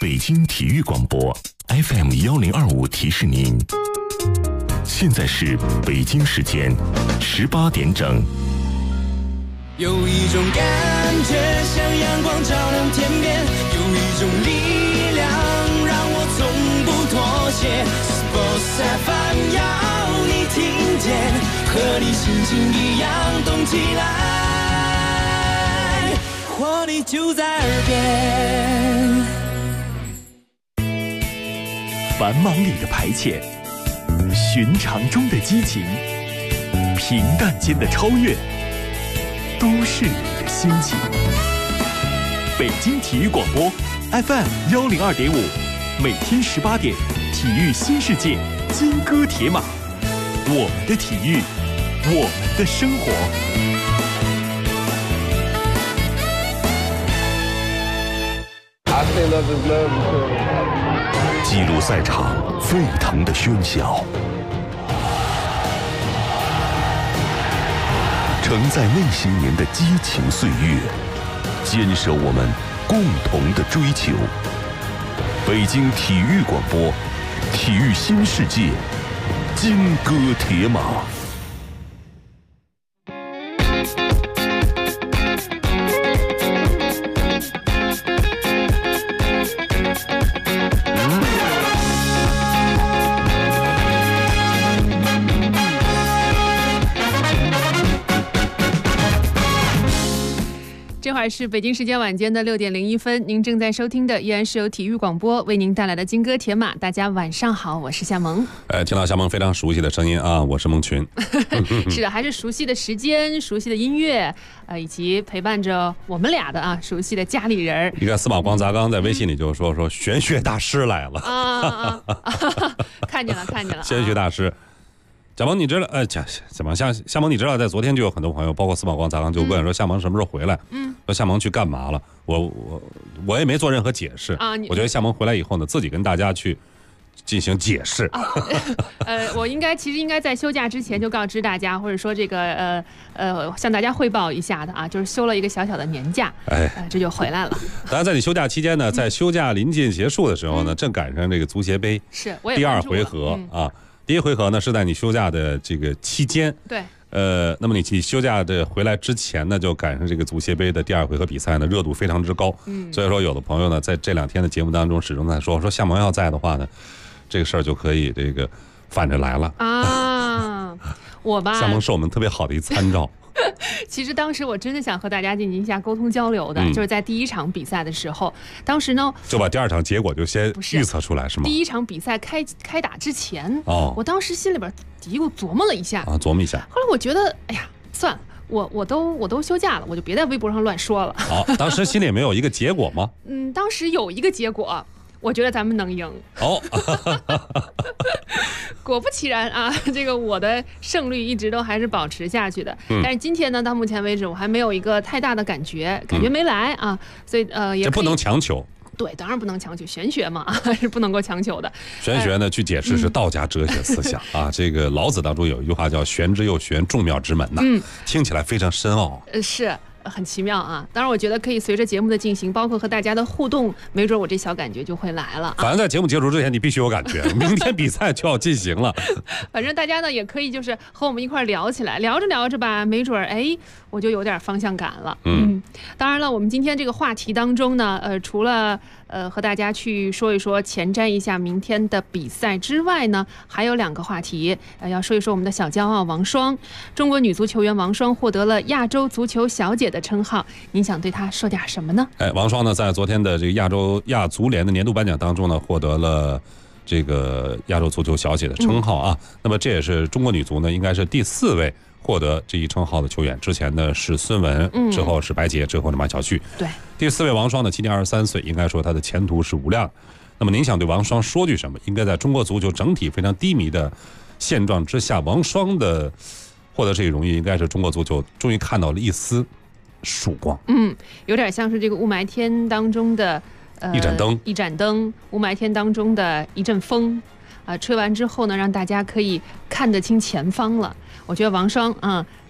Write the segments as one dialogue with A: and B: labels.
A: 北京体育广播 FM1025提示您，现在是北京时间18点整。
B: 有一种感觉像阳光照亮天边，有一种力量让我从不妥协。Sports FM 要你听见，和你心情一样动起来，活力就在耳边。
C: 繁忙里的排遣，寻常中的激情，平淡间的超越，都是你的心情。北京体育广播 FM102.5，每天18点，体育新世界，金戈铁马，我们的体育，我们的生活。
A: 记录赛场沸腾的喧嚣，承载那些年的激情岁月，坚守我们共同的追求。北京体育广播，体育新世界，金戈铁马。
D: 这会儿是北京时间晚间的6点01分，您正在收听的依然是由体育广播为您带来的金戈铁马。大家晚上好，我是夏萌。
E: 听到夏萌非常熟悉的声音啊，我是孟群。
D: 是的，还是熟悉的时间、熟悉的音乐，以及陪伴着我们俩的熟悉的家里人。
E: 一个司马光砸缸在微信里就说玄学大师来了
D: 看见了，
E: 玄学大师。夏萌，你知道？夏萌，你知道，在昨天就有很多朋友，包括司马光砸缸，就问说夏萌什么时候回来？说夏萌去干嘛了？我也没做任何解释啊。我觉得夏萌回来以后呢，自己跟大家去进行解释。
D: 我其实应该在休假之前就告知大家，或者说这个向大家汇报一下的啊，就是休了一个小小的年假，这就回来了。
E: 当然，在你休假期间呢，在休假临近结束的时候呢，正赶上这个足协杯第2回合啊。第1回合呢是在你休假的这个期间，
D: 对，
E: 那么你休假的回来之前呢，就赶上这个足协杯的第2回合比赛呢，热度非常之高，所以说有的朋友呢，在这2天的节目当中始终在说夏萌要在的话呢，这个事儿就可以这个反着来了啊。
D: 我吧，
E: 夏萌是我们特别好的一参照。
D: 其实当时我真的想和大家进行一下沟通交流的，就是在第1场比赛的时候，当时呢
E: 就把第2场结果就先预测出来是吗？
D: 第1场比赛开打之前，我当时心里边琢磨了一下
E: 琢磨一下，
D: 后来我觉得，哎呀，算了，我都休假了，我就别在微博上乱说了。
E: 当时心里没有一个结果吗？
D: 当时有一个结果。我觉得咱们能赢果不其然啊，这个我的胜率一直都还是保持下去的。但是今天呢，到目前为止我还没有一个太大的感觉没来啊，所以也
E: 这不能强求。
D: 对，当然不能强求，玄学嘛是不能够强求的。
E: 玄学呢，据解释是道家哲学思想啊。这个老子当中有一句话叫"玄之又玄，众妙之门"呐，听起来非常深奥。
D: 是。很奇妙啊！当然，我觉得可以随着节目的进行，包括和大家的互动，没准我这小感觉就会来了。
E: 反正在节目结束之前，你必须有感觉。明天比赛就要进行了。
D: 反正大家呢也可以就是和我们一块聊起来，聊着聊着吧，没准我就有点方向感了。当然了，我们今天这个话题当中呢，除了和大家去说一说前瞻一下明天的比赛之外呢，还有2个话题，要说一说我们的小骄傲王霜，中国女足球员王霜获得了亚洲足球小姐的称号，您想对她说点什么呢？
E: 王霜呢，在昨天的这个亚足联的年度颁奖当中呢，获得了这个亚洲足球小姐的称号啊。那么这也是中国女足呢，应该是第4位获得这一称号的球员，之前呢是孙雯，之后是白洁，之后是马晓旭。
D: 对，
E: 第4位王霜呢，今年23岁，应该说她的前途是无量。那么您想对王霜说句什么？应该在中国足球整体非常低迷的现状之下，王霜的获得这一荣誉，应该是中国足球终于看到了一丝曙光。
D: 有点像是这个雾霾天当中的一盏灯，雾霾天当中的一阵风。吹完之后呢，让大家可以看得清前方了。我觉得王霜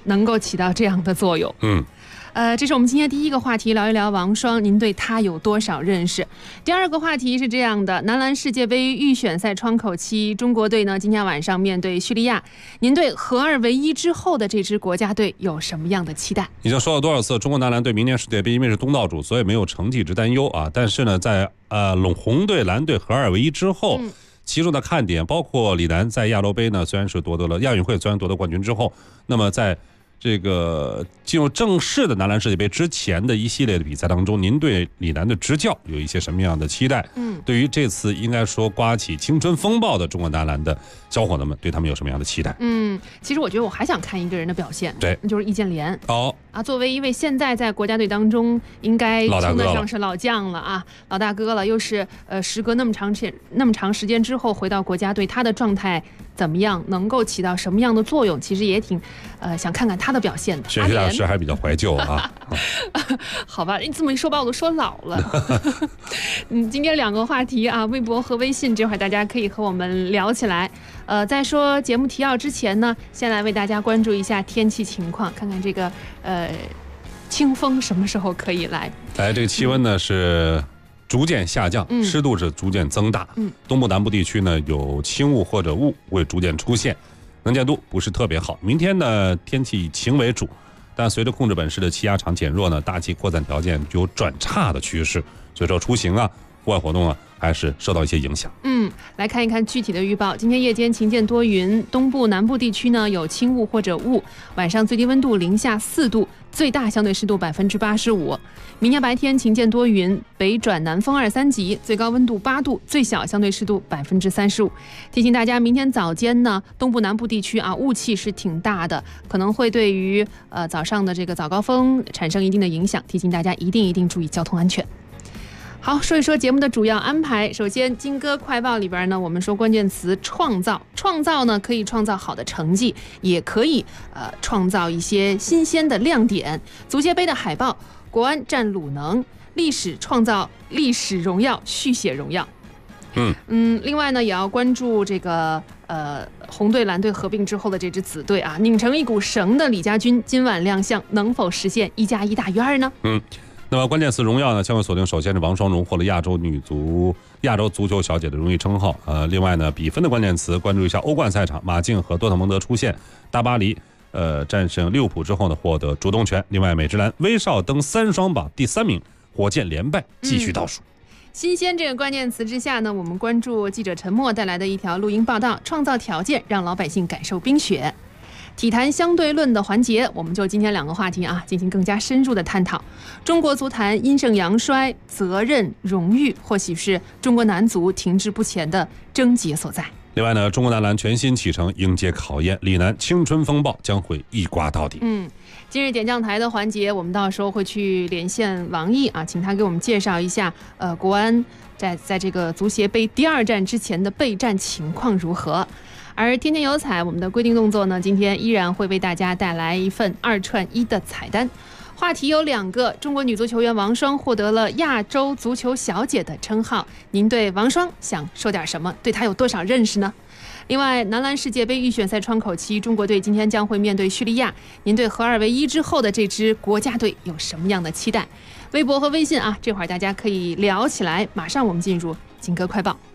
D: 能够起到这样的作用。这是我们今天第一个话题，聊一聊王霜，您对他有多少认识？第二个话题是这样的，男篮世界杯预选赛窗口期，中国队呢今天晚上面对叙利亚，您对合二为一之后的这支国家队有什么样的期待？
E: 已经说了多少次，中国男篮对明年世界杯因为是东道主，所以没有成绩之担忧啊。但是呢，在红队、蓝队合二为一之后，其中的看点包括李楠在亚洲杯呢，虽然是夺得了亚运会，虽然夺得冠军之后，那么在这个进入正式的男篮世界杯之前的一系列的比赛当中，您对李楠的执教有一些什么样的期待？对于这次应该说刮起青春风暴的中国男篮的小伙子们，对他们有什么样的期待？
D: 其实我觉得我还想看一个人的表现，
E: 对，
D: 那就是易建联。
E: 作
D: 为一位现在在国家队当中应该称得上是老将了啊，老大哥了，又是时隔那么长时间之后回到国家队，他的状态怎么样，能够起到什么样的作用？其实也挺想看看他的表现的。
E: 学习老师还比较怀旧啊。
D: 好吧，你这么一说把我都说老了。今天2个话题啊，微博和微信，这会儿大家可以和我们聊起来。在说节目提要之前呢，先来为大家关注一下天气情况，看看这个清风什么时候可以来。
E: 这个气温呢是逐渐下降，湿度是逐渐增大。东部南部地区呢有轻雾或者雾会逐渐出现，能见度不是特别好。明天呢天气以晴为主，但随着控制本市的气压场减弱呢，大气扩散条件有转差的趋势，所以说出行啊、户外活动啊还是受到一些影响。
D: 来看一看具体的预报。今天夜间晴间多云，东部南部地区呢有轻雾或者雾，晚上最低温度零下4度，最大相对湿度85%。明天白天晴间多云，北转南风2、3级，最高温度8度，最小相对湿度35%。提醒大家，明天早间呢，东部南部地区啊雾气是挺大的，可能会对于早上的这个早高峰产生一定的影响，提醒大家一定注意交通安全。好，说一说节目的主要安排。首先，金歌快报里边呢，我们说关键词创造。创造呢，可以创造好的成绩，也可以创造一些新鲜的亮点。足协杯的海报，国安战鲁能，历史创造历史荣耀，续写荣耀。另外呢，也要关注这个红队蓝队合并之后的这支子队啊，拧成一股绳的李家军今晚亮相，能否实现1+1大于2呢？
E: 那么关键词荣耀呢，将会锁定首先是王霜荣获了亚洲足球小姐的荣誉称号。另外呢，比分的关键词关注一下欧冠赛场，马竞和多特蒙德出现，大巴黎战胜利物浦之后呢，获得主动权。另外，美职篮威少登3双榜第3名，火箭连败继续倒数。
D: 新鲜这个关键词之下呢，我们关注记者陈默带来的一条录音报道，创造条件让老百姓感受冰雪。体坛相对论的环节，我们就今天2个话题啊，进行更加深入的探讨。中国足坛阴盛阳衰，责任、荣誉，或许是中国男足停滞不前的症结所在。
E: 另外呢，中国男篮全新启程，迎接考验，李楠青春风暴将会一刮到底。
D: 今日点将台的环节，我们到时候会去连线王毅啊，请他给我们介绍一下国安在这个足协杯第2战之前的备战情况如何。而天天有彩，我们的规定动作呢，今天依然会为大家带来一份2串1的彩蛋。话题有2个，中国女足球员王霜获得了亚洲足球小姐的称号，您对王霜想说点什么？对她有多少认识呢？另外，男篮世界杯预选赛窗口期，中国队今天将会面对叙利亚，您对合2为一之后的这支国家队有什么样的期待？微博和微信啊，这会儿大家可以聊起来。马上我们进入金歌快报。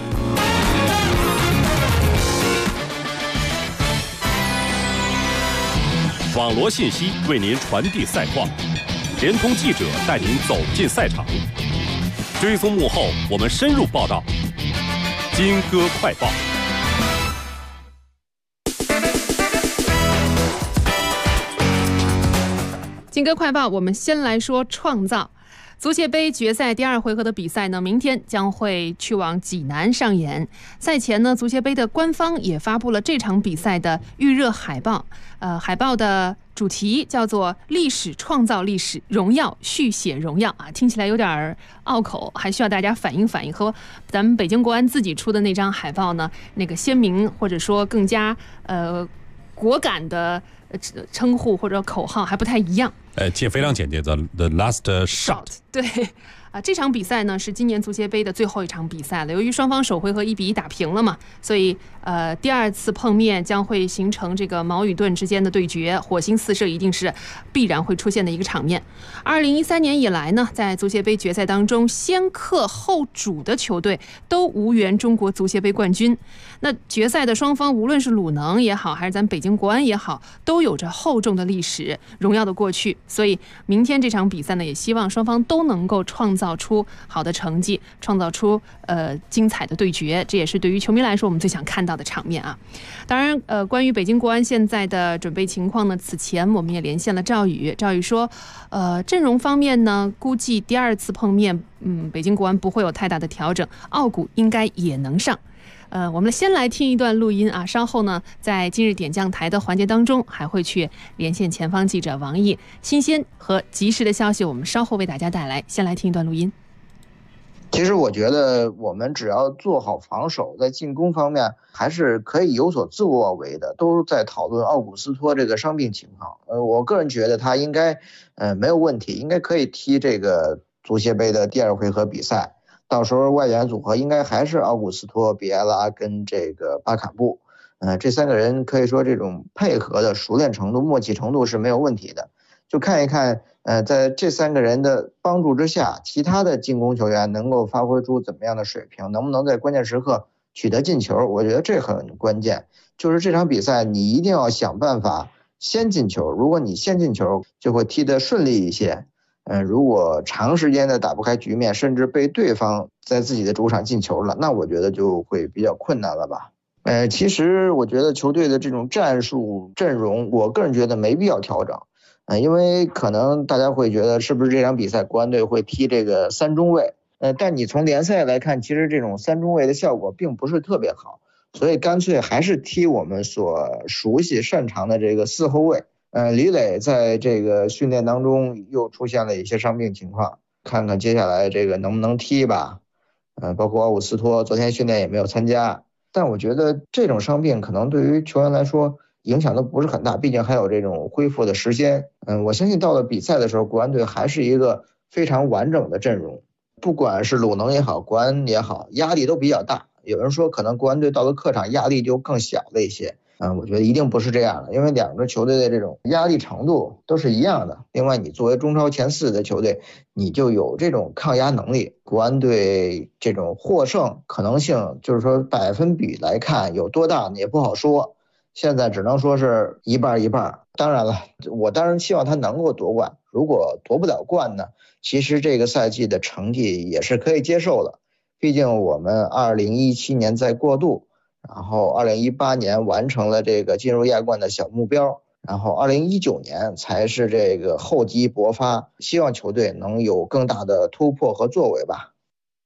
A: 网罗信息为您传递赛况，联通记者带您走进赛场，追踪幕后，我们深入报道。金歌快报。
D: 金歌快报，我们先来说创造。足协杯决赛第2回合的比赛呢，明天将会去往济南上演。赛前呢，足协杯的官方也发布了这场比赛的预热海报。海报的主题叫做“历史创造历史，荣耀续写荣耀”啊，听起来有点拗口，还需要大家反映反映，和咱们北京国安自己出的那张海报呢，那个鲜明或者说更加果敢的称呼或者口号还不太一样。
E: 非常简洁的 The Last Shot。
D: 对。这场比赛呢是今年足协杯的最后一场比赛了。由于双方首回合1-1打平了嘛，所以第二次碰面将会形成这个矛与盾之间的对决，火星四射一定是必然会出现的一个场面。2013年以来呢，在足协杯决赛当中，先客后主的球队都无缘中国足协杯冠军。那决赛的双方，无论是鲁能也好，还是咱北京国安也好，都有着厚重的历史、荣耀的过去。所以明天这场比赛呢，也希望双方都能够创造出好的成绩，创造出精彩的对决，这也是对于球迷来说我们最想看到的场面啊。当然关于北京国安现在的准备情况呢，此前我们也连线了赵宇说阵容方面呢，估计第二次碰面北京国安不会有太大的调整，奥古应该也能上。我们先来听一段录音啊，稍后呢，在今日点将台的环节当中，还会去连线前方记者王毅，新鲜和及时的消息，我们稍后为大家带来。先来听一段录音。
F: 其实我觉得我们只要做好防守，在进攻方面还是可以有所作为的。都在讨论奥古斯托这个伤病情况，我个人觉得他应该没有问题，应该可以踢这个足协杯的第二回合比赛。到时候外援组合应该还是奥古斯托、比埃拉跟这个巴坎布，这三个人可以说这种配合的熟练程度、默契程度是没有问题的。就看一看，在这三个人的帮助之下，其他的进攻球员能够发挥出怎么样的水平，能不能在关键时刻取得进球，我觉得这很关键。就是这场比赛你一定要想办法先进球，如果你先进球，就会踢得顺利一些。如果长时间的打不开局面，甚至被对方在自己的主场进球了，那我觉得就会比较困难了吧。其实我觉得球队的这种战术阵容，我个人觉得没必要调整。因为可能大家会觉得是不是这场比赛国安队会踢这个三中卫，但你从联赛来看，其实这种三中卫的效果并不是特别好，所以干脆还是踢我们所熟悉擅长的这个四后卫。李磊在这个训练当中又出现了一些伤病情况，看看接下来这个能不能踢吧。包括奥古斯托昨天训练也没有参加，但我觉得这种伤病可能对于球员来说影响都不是很大，毕竟还有这种恢复的时间。我相信到了比赛的时候，国安队还是一个非常完整的阵容，不管是鲁能也好，国安也好，压力都比较大。有人说可能国安队到了客场压力就更小了一些。我觉得一定不是这样的，因为两个球队的这种压力程度都是一样的。另外，你作为中超前4的球队，你就有这种抗压能力。国安队这种获胜可能性，就是说百分比来看有多大，也不好说。现在只能说是一半一半。当然了，我当然希望他能够夺冠。如果夺不了冠呢，其实这个赛季的成绩也是可以接受的。毕竟我们2017年在过渡。然后2018年完成了这个进入亚冠的小目标，然后2019年才是这个厚积薄发，希望球队能有更大的突破和作为吧。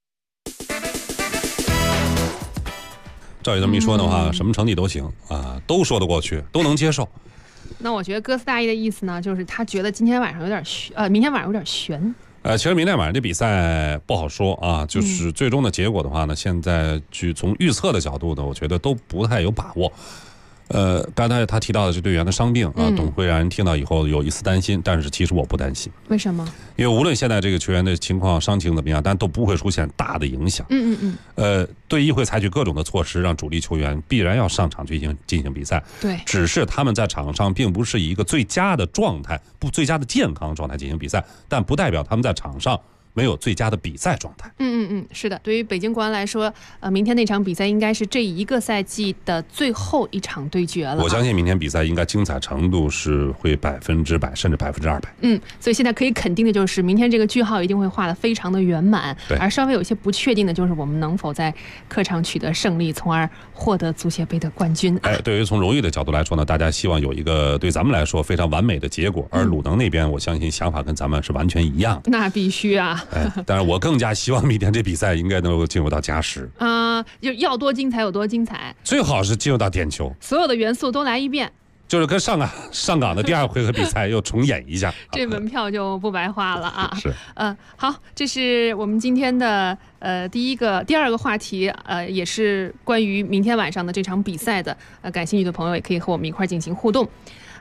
E: 照你这么一说的话，什么成绩都行啊，都说得过去，都能接受。
D: 那我觉得哥斯大爷的意思呢，就是他觉得今天晚上有点明天晚上有点悬。
E: 其实明天晚上这比赛不好说啊，就是最终的结果的话呢，现在从预测的角度呢，我觉得都不太有把握。刚才他提到的这队员的伤病啊，总会让人听到以后有一丝担心，但是其实我不担心。
D: 为什么？因
E: 为无论现在这个球员的情况伤情怎么样，但都不会出现大的影响。队医会采取各种的措施，让主力球员必然要上场进行比赛。
D: 对，
E: 只是他们在场上并不是以一个最佳的状态、最佳的健康状态进行比赛，但不代表他们在场上没有最佳的比赛状态。
D: 是的，对于北京国安来说，明天那场比赛应该是这一个赛季的最后一场对决了。
E: 我相信明天比赛应该精彩程度是会100%甚至200%。
D: 所以现在可以肯定的就是，明天这个句号一定会画得非常的圆满。而稍微有些不确定的就是我们能否在客场取得胜利，从而获得足协杯的冠军。
E: 对于从荣誉的角度来说呢，大家希望有一个对咱们来说非常完美的结果，而鲁能那边我相信想法跟咱们是完全一样的。
D: 那必须啊！
E: 但是我更加希望明天这比赛应该能够进入到加时
D: 就要多精彩有多精彩，
E: 最好是进入到点球，
D: 所有的元素都来一遍，
E: 就是跟上港的第2回合比赛又重演一下，
D: 这门票就不白花了啊！
E: 是，
D: 好，这是我们今天的第二个话题，也是关于明天晚上的这场比赛的，感兴趣的朋友也可以和我们一块进行互动。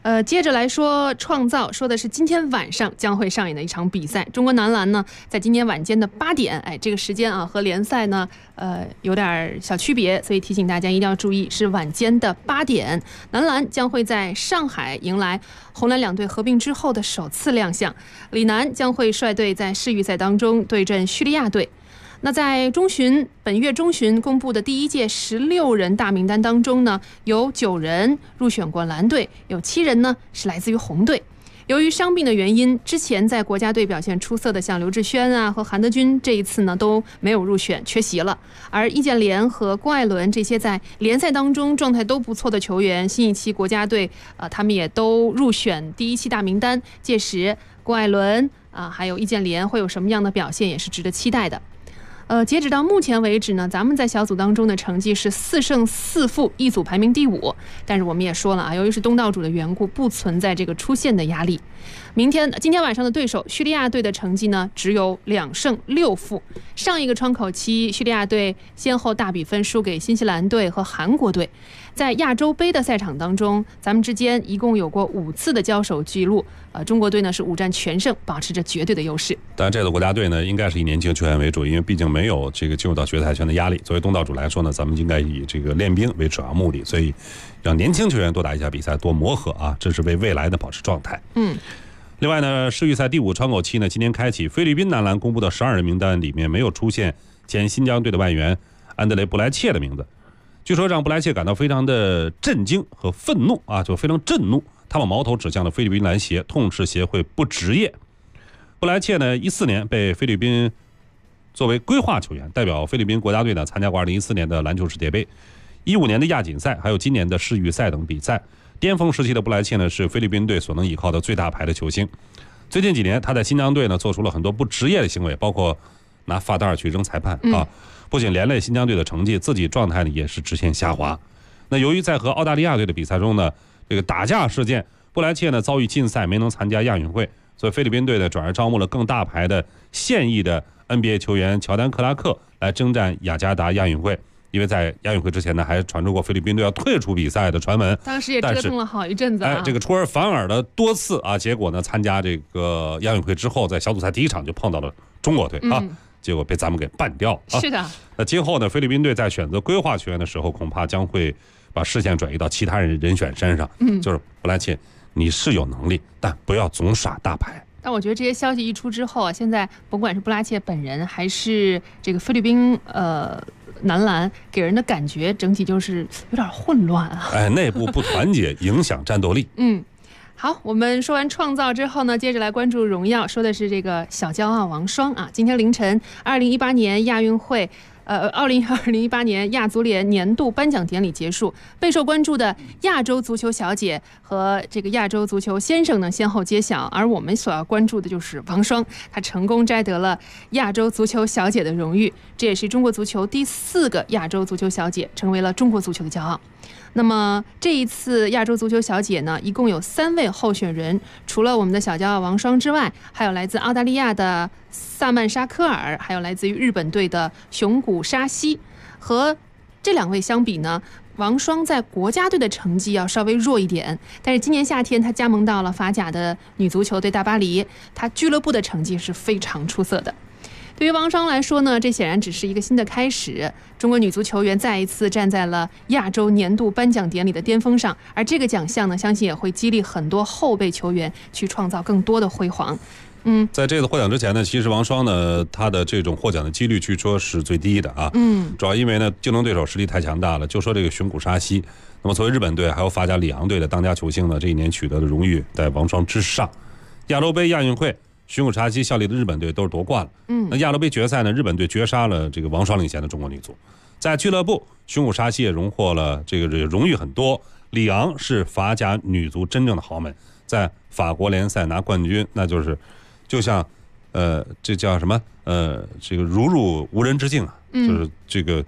D: 接着来说创造，说的是今天晚上将会上演的一场比赛。中国男篮呢，在今天晚间的8点，这个时间啊和联赛呢，有点小区别，所以提醒大家一定要注意，是晚间的8点。男篮将会在上海迎来红蓝两队合并之后的首次亮相，李楠将会率队在世预赛当中对阵叙利亚队。那在本月中旬公布的第一届16人大名单当中呢，有9人入选过蓝队，有7人呢是来自于红队。由于伤病的原因，之前在国家队表现出色的像刘志轩啊和韩德君，这一次呢都没有入选，缺席了。而易建联和郭艾伦这些在联赛当中状态都不错的球员，新一期国家队他们也都入选第一期大名单。届时郭艾伦还有易建联会有什么样的表现，也是值得期待的。截止到目前为止呢，咱们在小组当中的成绩是4胜4负，一组排名第5。但是我们也说了啊，由于是东道主的缘故，不存在这个出线的压力。今天晚上的对手叙利亚队的成绩呢，只有2胜6负。上一个窗口期，叙利亚队先后大比分输给新西兰队和韩国队。在亚洲杯的赛场当中，咱们之间一共有过5次的交手记录。中国队呢是5战全胜，保持着绝对的优势。
E: 当然，这个国家队呢应该是以年轻球员为主，因为毕竟没有这个进入到决赛圈的压力。作为东道主来说呢，咱们应该以这个练兵为主要目的，所以让年轻球员多打一下比赛，多磨合啊，这是为未来的保持状态。另外呢，世预赛第5窗口期呢今天开启，菲律宾男篮公布的12人名单里面没有出现前新疆队的外援安德雷布莱切的名字。据说让布莱切感到非常的震惊和愤怒啊，就非常震怒，他把矛头指向了菲律宾篮协，痛斥协会不职业。布莱切呢14年被菲律宾作为规划球员代表菲律宾国家队呢参加过2014年的篮球世界杯、15年的亚锦赛，还有今年的世预赛等比赛。巅峰时期的布莱切呢是菲律宾队所能依靠的最大牌的球星。最近几年他在新疆队呢做出了很多不职业的行为，包括拿发袋去扔裁判啊，不仅连累新疆队的成绩，自己状态呢也是直线下滑。那由于在和澳大利亚队的比赛中呢，这个打架事件，布莱切呢遭遇禁赛，没能参加亚运会，所以菲律宾队呢转而招募了更大牌的现役的 NBA 球员乔丹·克拉克来征战雅加达亚运会。因为在亚运会之前呢，还传出过菲律宾队要退出比赛的传闻，
D: 当时也折腾了好一阵子
E: 这个出尔反尔的多次啊，结果呢，参加这个亚运会之后，在小组赛第1场就碰到了中国队啊，结果被咱们给办掉了。
D: 是的。
E: 那今后呢，菲律宾队在选择规划球员的时候，恐怕将会把视线转移到其他人选身上。就是布莱切，你是有能力，但不要总耍大牌。
D: 但我觉得这些消息一出之后啊，现在甭管是布拉切本人还是这个菲律宾男篮，给人的感觉整体就是有点混乱啊。
E: 内部不团结，影响战斗力。
D: 好，我们说完创造之后呢，接着来关注荣耀，说的是这个小骄傲王霜啊。今天凌晨，2018年亚运会。2018年亚足联年度颁奖典礼结束，备受关注的亚洲足球小姐和这个亚洲足球先生呢先后揭晓，而我们所要关注的就是王霜，她成功摘得了亚洲足球小姐的荣誉，这也是中国足球第4个亚洲足球小姐，成为了中国足球的骄傲。那么这一次亚洲足球小姐呢，一共有3位候选人，除了我们的小骄傲王霜之外，还有来自澳大利亚的萨曼莎科尔，还有来自于日本队的熊谷沙希。和这2位相比呢，王霜在国家队的成绩要稍微弱一点，但是今年夏天她加盟到了法甲的女足球队大巴黎，她俱乐部的成绩是非常出色的。对于王霜来说呢，这显然只是一个新的开始。中国女足球员再一次站在了亚洲年度颁奖典礼的巅峰上，而这个奖项呢，相信也会激励很多后备球员去创造更多的辉煌。
E: 在这次获奖之前呢，其实王霜呢，她的这种获奖的几率据说是最低的啊。主要因为呢，竞争对手实力太强大了。就说这个熊谷沙希，那么作为日本队还有法甲里昂队的当家球星呢，这一年取得的荣誉在王霜之上。亚洲杯、亚运会，熊谷沙希效力的日本队都是夺冠了。那亚洲杯决赛呢，日本队绝杀了这个王霜领衔的中国女足。在俱乐部，熊谷沙希也荣获了这个荣誉很多。里昂是法甲女足真正的豪门，在法国联赛拿冠军，那就像这叫什么这个如入无人之境啊，就是这个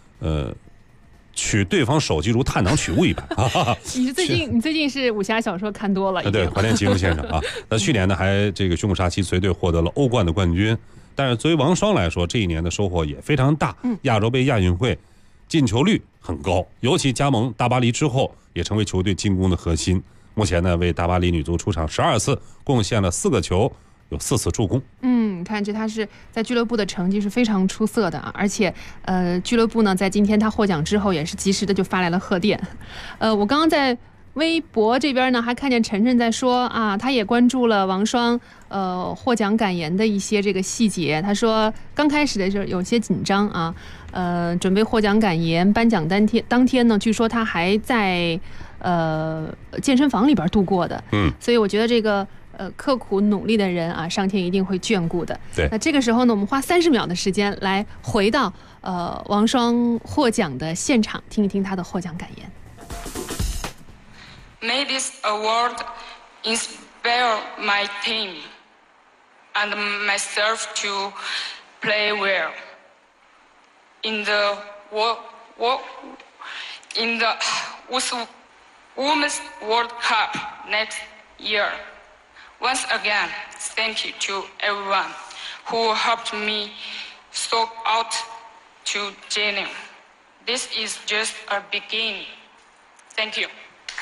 E: 取对方首级如探囊取物一般啊！
D: 你最近是武侠小说看多了，
E: 对，怀念吉姆先生啊。那去年呢，还这个熊谷沙希随队获得了欧冠的冠军。但是作为王霜来说，这一年的收获也非常大。亚洲杯、亚运会进球率很高，尤其加盟大巴黎之后，也成为球队进攻的核心。 目前呢为大巴黎女足出场12次，贡献了4个球，有4次助攻。
D: 你看他是在俱乐部的成绩是非常出色的啊，而且俱乐部呢在今天他获奖之后也是及时的就发来了贺电。我刚刚在微博这边呢还看见晨晨在说啊，他也关注了王霜获奖感言的一些这个细节。他说刚开始的时候有些紧张啊，准备获奖感言，颁奖当天呢，据说他还在健身房里边度过的。所以我觉得这个刻苦努力的人啊，上天一定会眷顾的。
E: 对，
D: 那这个时候呢，我们花30秒的时间来回到王霜获奖的现场，听一听他的获奖感言。
G: May this award inspire my team and myself to play well in the Women's World Cup next year. Once again, thank you to everyone who helped me sort out to Jenny. This is just a beginning. Thank you.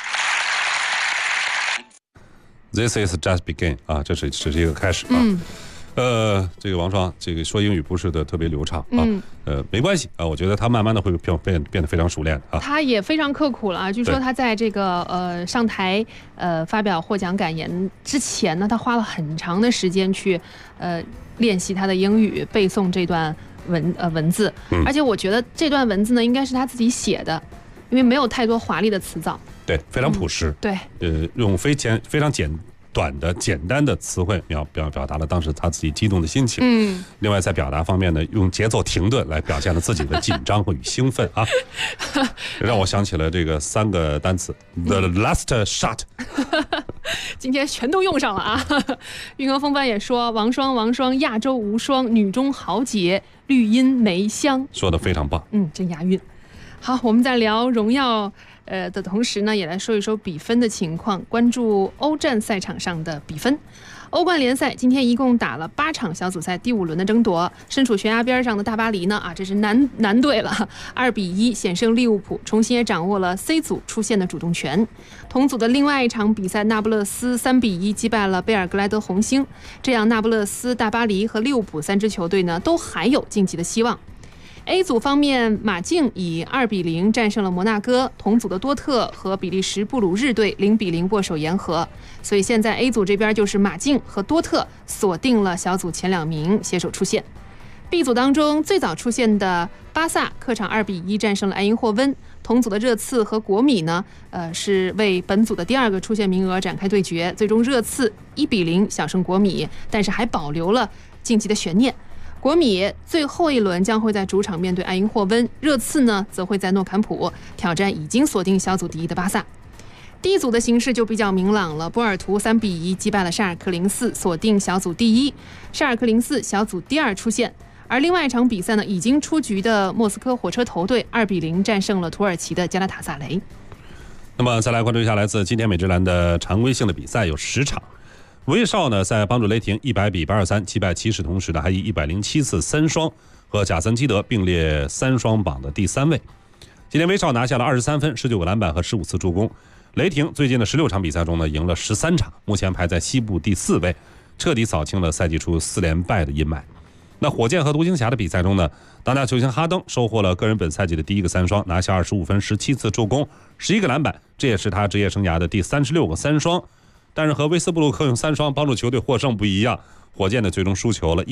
E: This is just begin 啊，这只是一个开始啊。这个王霜这个说英语不是的特别流畅啊，没关系啊，我觉得他慢慢的会变得非常熟练啊。
D: 他也非常刻苦了啊，据说他在这个上台发表获奖感言之前呢，他花了很长的时间去练习他的英语，背诵这段文字，而且我觉得这段文字呢应该是他自己写的，因为没有太多华丽的词藻。
E: 对，非常朴实。
D: 对，
E: 用非常简单的词汇表达了当时他自己激动的心情。另外在表达方面呢，用节奏停顿来表现了自己的紧张和与兴奋啊，让我想起了这个3个单词 The last shot
D: 今天全都用上了啊。运河风帆也说王霜亚洲无双，女中豪杰，绿荫梅香，
E: 说得非常棒。
D: 真押韵。好，我们在聊荣耀的同时呢，也来说一说比分的情况，关注欧战赛场上的比分。欧冠联赛今天一共打了8场小组赛第5轮的争夺，身处悬崖边上的大巴黎呢这是难队了，2-1险胜利物浦，重新也掌握了 C 组出线的主动权。同组的另外一场比赛，那不勒斯3-1击败了贝尔格莱德红星，这样那不勒斯、大巴黎和利物浦3支球队呢都还有晋级的希望。A 组方面，马竞以2-0战胜了摩纳哥，同组的多特和比利时布鲁日队0-0握手言和，所以现在 A 组这边就是马竞和多特锁定了小组前2名，携手出线。B 组当中最早出现的巴萨客场2-1战胜了埃因霍温，同组的热刺和国米呢，是为本组的第2个出线名额展开对决，最终热刺1-0小胜国米，但是还保留了晋级的悬念。国米最后一轮将会在主场面对埃因霍温，热刺呢则会在诺坎普挑战已经锁定小组第1的巴萨。第一组的形势就比较明朗了，波尔图3-1击败了沙尔克04，锁定小组第1，沙尔克04小组第2出线。而另外一场比赛呢，已经出局的莫斯科火车头队2-0战胜了土耳其的加拉塔萨雷。
E: 那么再来关注一下来自今天美职篮的常规性的比赛有10场。威少呢在帮助雷霆100-83击败骑士，同时呢还以107次3双和贾森基德并列3双榜的第3位。今天威少拿下了23分、19个篮板和15次助攻。雷霆最近的16场比赛中呢赢了13场，目前排在西部第4位，彻底扫清了赛季初4连败的阴霾。那火箭和独行侠的比赛中呢，当家球星哈登收获了个人本赛季的第1个3双，拿下25分、17次助攻、11个篮板，这也是他职业生涯的第36个3双。但是和威斯布鲁克用3双帮助球队获胜不一样，火箭的最终输球了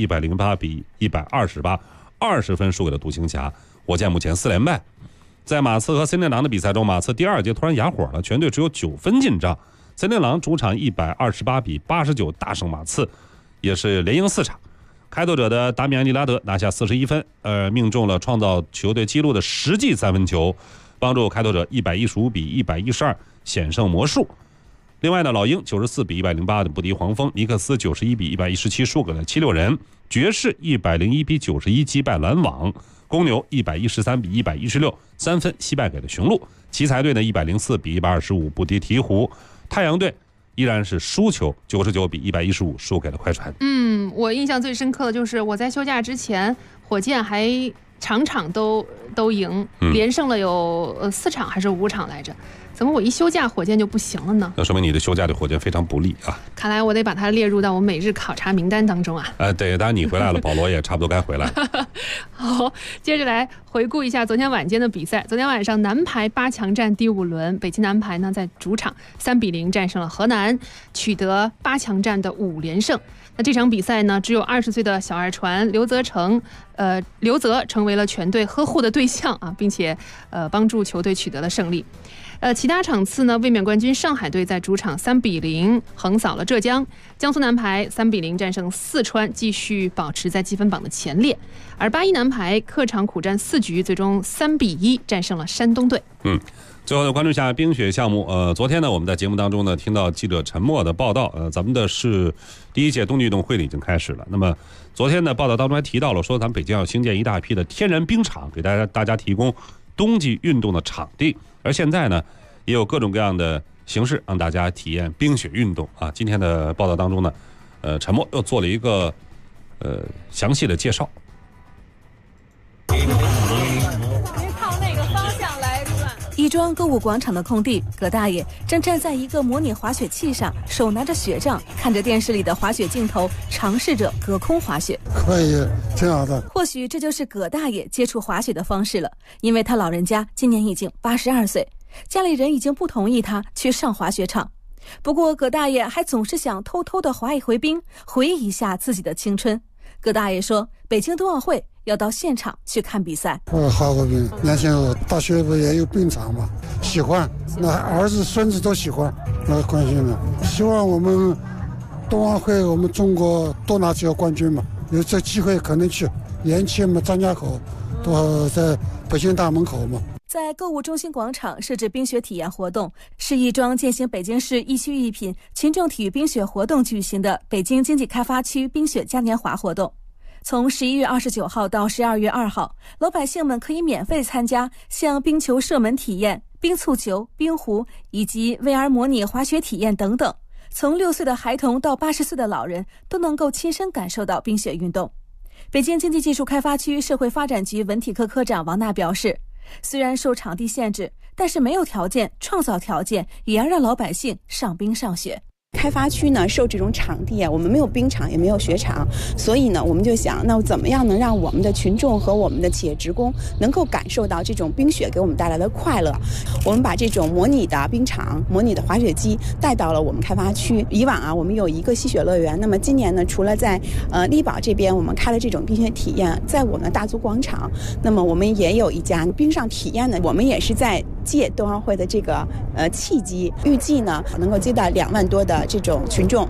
E: 108-128， 20分输给了独行侠，火箭目前4连败。在马刺和森林狼的比赛中，马刺第2节突然哑火了，全队只有9分进账，森林狼主场128-89大胜马刺，也是连赢4场。开拓者的达米安·利拉德拿下41分，命中了创造球队纪录的实际3分球，帮助开拓者115-112险胜魔术。另外呢，老鹰94-108的不敌黄蜂，尼克斯91-117输给了76人，爵士101-91击败篮网，公牛113-116 3分惜败给了雄鹿，奇才队呢104-125不敌鹈鹕，太阳队依然是输球99-115输给了快船。
D: 我印象最深刻的就是我在休假之前，火箭还场场都赢，连胜了有4场还是5场来着？怎么我一休假火箭就不行了呢？
E: 那说明你的休假对火箭非常不利啊！
D: 看来我得把它列入到我每日考察名单当中啊！
E: 对，当然你回来了，保罗也差不多该回来了。
D: 好，接着来回顾一下昨天晚间的比赛。昨天晚上男排8强战第5轮，北京男排呢在主场3-0战胜了河南，取得8强战的5连胜。那这场比赛呢，只有20岁的小二传刘泽成成为了全队呵护的对象啊，并且帮助球队取得了胜利。其他场次呢，卫冕冠军上海队在主场3-0横扫了浙江，江苏男排3-0战胜四川，继续保持在积分榜的前列。而8-1男排客场苦战4局，最终3-1战胜了山东队。
E: 最后呢，关注一下冰雪项目。昨天呢，我们在节目当中呢，听到记者陈默的报道。咱们的是第1届冬季运动会已经开始了。那么昨天的报道当中还提到了，说咱们北京要兴建一大批的天然冰场，给大家提供冬季运动的场地。而现在呢，也有各种各样的形式让大家体验冰雪运动啊。今天的报道当中呢，陈默又做了一个详细的介绍。
H: 亦庄购物广场的空地，葛大爷正站在一个模拟滑雪器上，手拿着雪杖，看着电视里的滑雪镜头，尝试着隔空滑雪。
I: 可以，挺好的。
H: 或许这就是葛大爷接触滑雪的方式了，因为他老人家今年已经82岁，家里人已经不同意他去上滑雪场。不过葛大爷还总是想偷偷地滑一回冰，回忆一下自己的青春。葛大爷说，北京冬奥会要到现场去看比赛。
I: 滑过冰，年轻人大学不也有冰场吗？喜欢，那儿子孙子都喜欢，那关心了。希望我们冬奥会我们中国多拿几个冠军嘛，有这机会可能去。延期嘛，张家口都在北京大门口嘛。
H: 在购物中心广场设置冰雪体验活动，是亦庄践行北京市一区一品群众体育冰雪活动举行的北京经济开发区冰雪嘉年华活动。从11月29号到12月2号，老百姓们可以免费参加像冰球射门体验、冰蹴球、冰壶以及 VR 模拟滑雪体验等等。从6岁的孩童到80岁的老人都能够亲身感受到冰雪运动。北京经济技术开发区社会发展局文体科科长王娜表示，虽然受场地限制，但是没有条件创造条件，也要让老百姓上冰上雪。
J: 开发区呢受这种场地我们没有冰场也没有雪场，所以呢我们就想，那怎么样能让我们的群众和我们的企业职工能够感受到这种冰雪给我们带来的快乐。我们把这种模拟的冰场、模拟的滑雪机带到了我们开发区。以往我们有一个吸雪乐园，那么今年呢，除了在荔宝这边我们开了这种冰雪体验，在我们大足广场，那么我们也有一家冰上体验呢，我们也是在借冬奥会的这个契机，预计呢能够接待2万多的这种群众。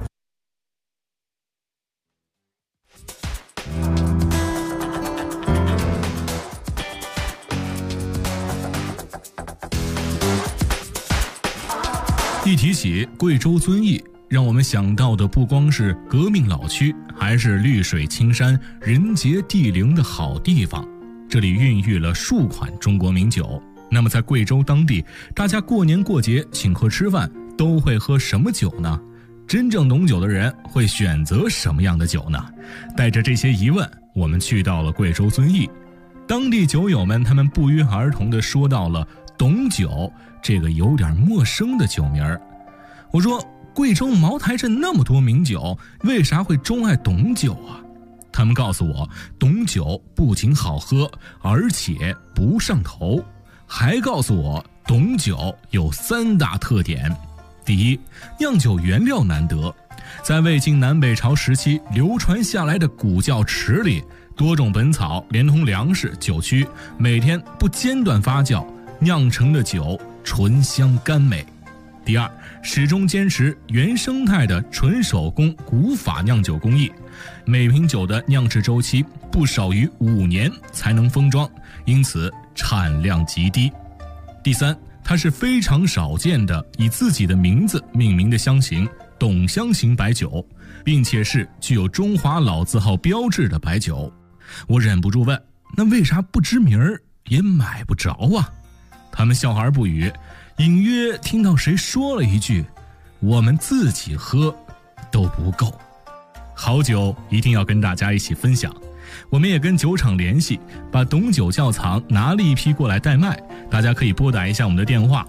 K: 一提起贵州遵义，让我们想到的不光是革命老区，还是绿水青山、人杰地灵的好地方。这里孕育了数款中国名酒。那么在贵州当地，大家过年过节请客吃饭都会喝什么酒呢？真正懂酒的人会选择什么样的酒呢？带着这些疑问，我们去到了贵州遵义。当地酒友们他们不约而同地说到了董酒这个有点陌生的酒名儿。我说，贵州茅台镇那么多名酒，为啥会钟爱董酒啊？他们告诉我，董酒不仅好喝，而且不上头。还告诉我，董酒有3大特点。第一，酿酒原料难得，在魏晋南北朝时期流传下来的古窖池里，多种本草连同粮食、酒曲，每天不间断发酵，酿成的酒醇香甘美。第二，始终坚持原生态的纯手工古法酿酒工艺，每瓶酒的酿制周期不少于5年才能封装，因此产量极低。第三，它是非常少见的以自己的名字命名的香型董香型白酒，并且是具有中华老字号标志的白酒。我忍不住问，那为啥不知名儿也买不着啊？他们笑而不语，隐约听到谁说了一句，我们自己喝都不够。好酒一定要跟大家一起分享， 我们也跟酒厂联系，把董酒窖藏拿了一批过来代卖，大家可以拨打一下我们的电话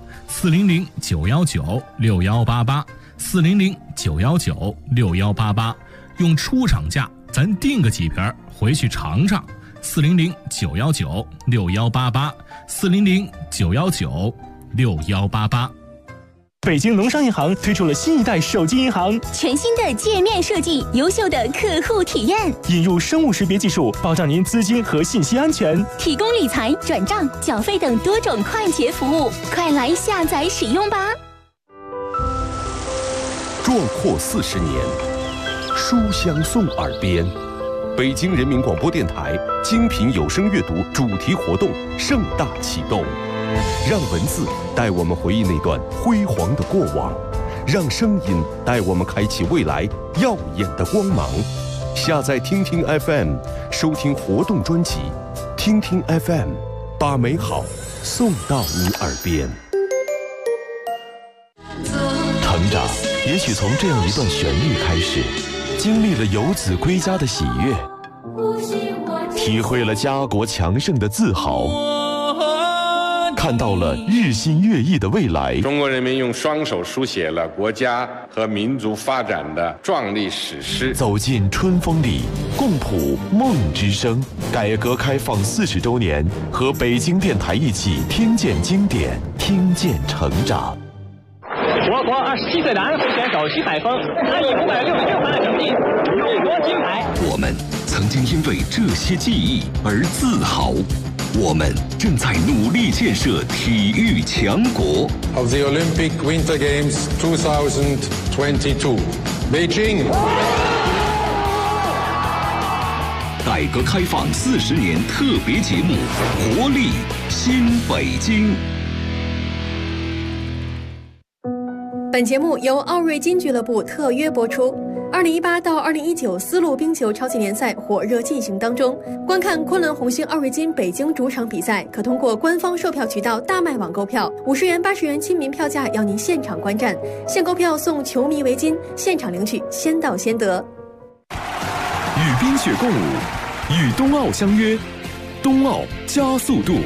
K: 400-919-6188，400-919-6188，用出厂价咱订个几瓶回去尝尝。400-919-6188，400-919-6188。
C: 北京农商银行推出了新一代手机银行，
L: 全新的界面设计，优秀的客户体验，
C: 引入生物识别技术，保障您资金和信息安全，
L: 提供理财、转账、缴费等多种快捷服务，快来下载使用吧！
A: 壮阔40年，书香送耳边。北京人民广播电台精品有声阅读主题活动盛大启动，让文字带我们回忆那段辉煌的过往，让声音带我们开启未来耀眼的光芒。下载听听 FM， 收听活动专辑，听听 FM， 把美好送到你耳边。
M: 成长也许从这样一段旋律开始，经历了游子归家的喜悦，体会了家国强盛的自豪，看到了日新月异的未来。
N: 中国人民用双手书写了国家和民族发展的壮丽史诗。
M: 走进春风里，共谱梦之声。改革开放40周年，和北京电台一起听见经典，听见成长。
O: 我国27岁的安徽选手徐海峰，他以566分的成绩荣夺金牌。
A: 我们曾经因为这些记忆而自豪，我们正在努力建设体育强国。
P: Of the Olympic Winter Games 2022, Beijing。
A: 改革开放40年特别节目，活力新北京。
Q: 本节目由奥瑞金俱乐部特约播出。2018到2019丝路冰球超级联赛火热进行当中，观看昆仑红星奥瑞金北京主场比赛，可通过官方售票渠道大麦网购票，50元、80元亲民票价，邀您现场观战，现购票送球迷围巾，现场领取，先到先得。
M: 与冰雪共舞，与冬奥相约，冬奥加速度。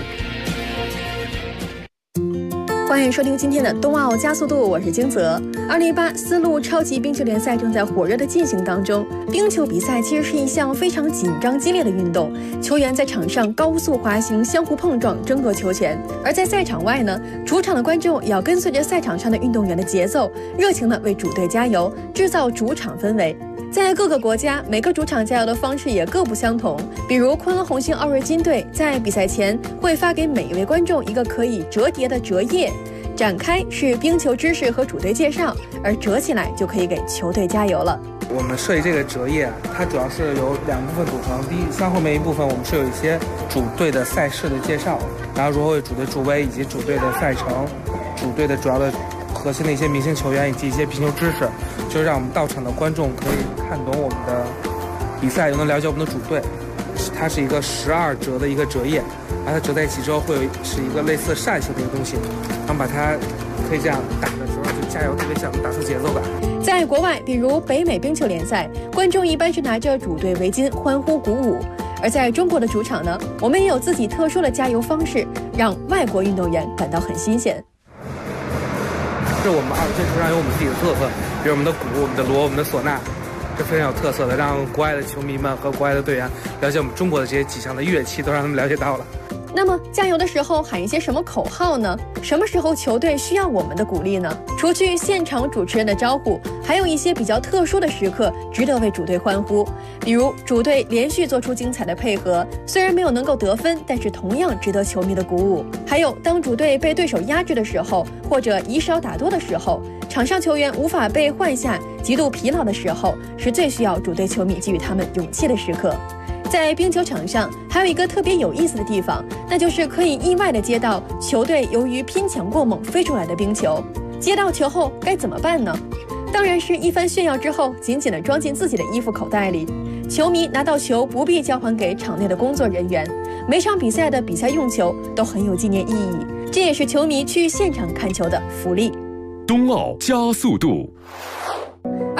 Q: 欢迎收听今天的冬奥加速度，我是金泽。2018丝路超级冰球联赛正在火热的进行当中。冰球比赛其实是一项非常紧张激烈的运动，球员在场上高速滑行，相互碰撞，争夺球权；而在赛场外呢，主场的观众也要跟随着赛场上的运动员的节奏，热情地为主队加油，制造主场氛围。在各个国家，每个主场加油的方式也各不相同。比如昆仑红星奥瑞金队在比赛前会发给每一位观众一个可以折叠的折页，展开是冰球知识和主队介绍，而折起来就可以给球队加油了。
R: 我们设计这个折页，它主要是由2部分组成。第一，向后面一部分我们是有一些主队的赛事的介绍，然后如何为主队助威，以及主队的赛程、主队的主要的核心的一些明星球员以及一些皮球知识，就让我们到场的观众可以看懂我们的比赛，又能了解我们的主队。它是一个12折的一个折页，把它折在一起之后会是一个类似扇形的一个东西，然后把它可以这样打的时候就加油，特别想打出节奏感。
Q: 在国外，比如北美冰球联赛，观众一般是拿着主队围巾欢呼鼓舞；而在中国的主场呢，我们也有自己特殊的加油方式，让外国运动员感到很新鲜。
R: 是我们奥运球上有我们自己的特色，比如我们的鼓、我们的锣、我们的唢呐，是非常有特色的，让国外的球迷们和国外的队员了解我们中国的这些几项的乐器，都让他们了解到了。
Q: 那么加油的时候喊一些什么口号呢？什么时候球队需要我们的鼓励呢？除去现场主持人的招呼，还有一些比较特殊的时刻值得为主队欢呼，比如主队连续做出精彩的配合，虽然没有能够得分，但是同样值得球迷的鼓舞。还有当主队被对手压制的时候，或者以少打多的时候，场上球员无法被换下，极度疲劳的时候，是最需要主队球迷给予他们勇气的时刻。在冰球场上还有一个特别有意思的地方，那就是可以意外地接到球队由于拼抢过猛飞出来的冰球。接到球后该怎么办呢？当然是一番炫耀之后，紧紧地装进自己的衣服口袋里。球迷拿到球不必交还给场内的工作人员，每场比赛的比赛用球都很有纪念意义，这也是球迷去现场看球的福利。
M: 冬奥加速度。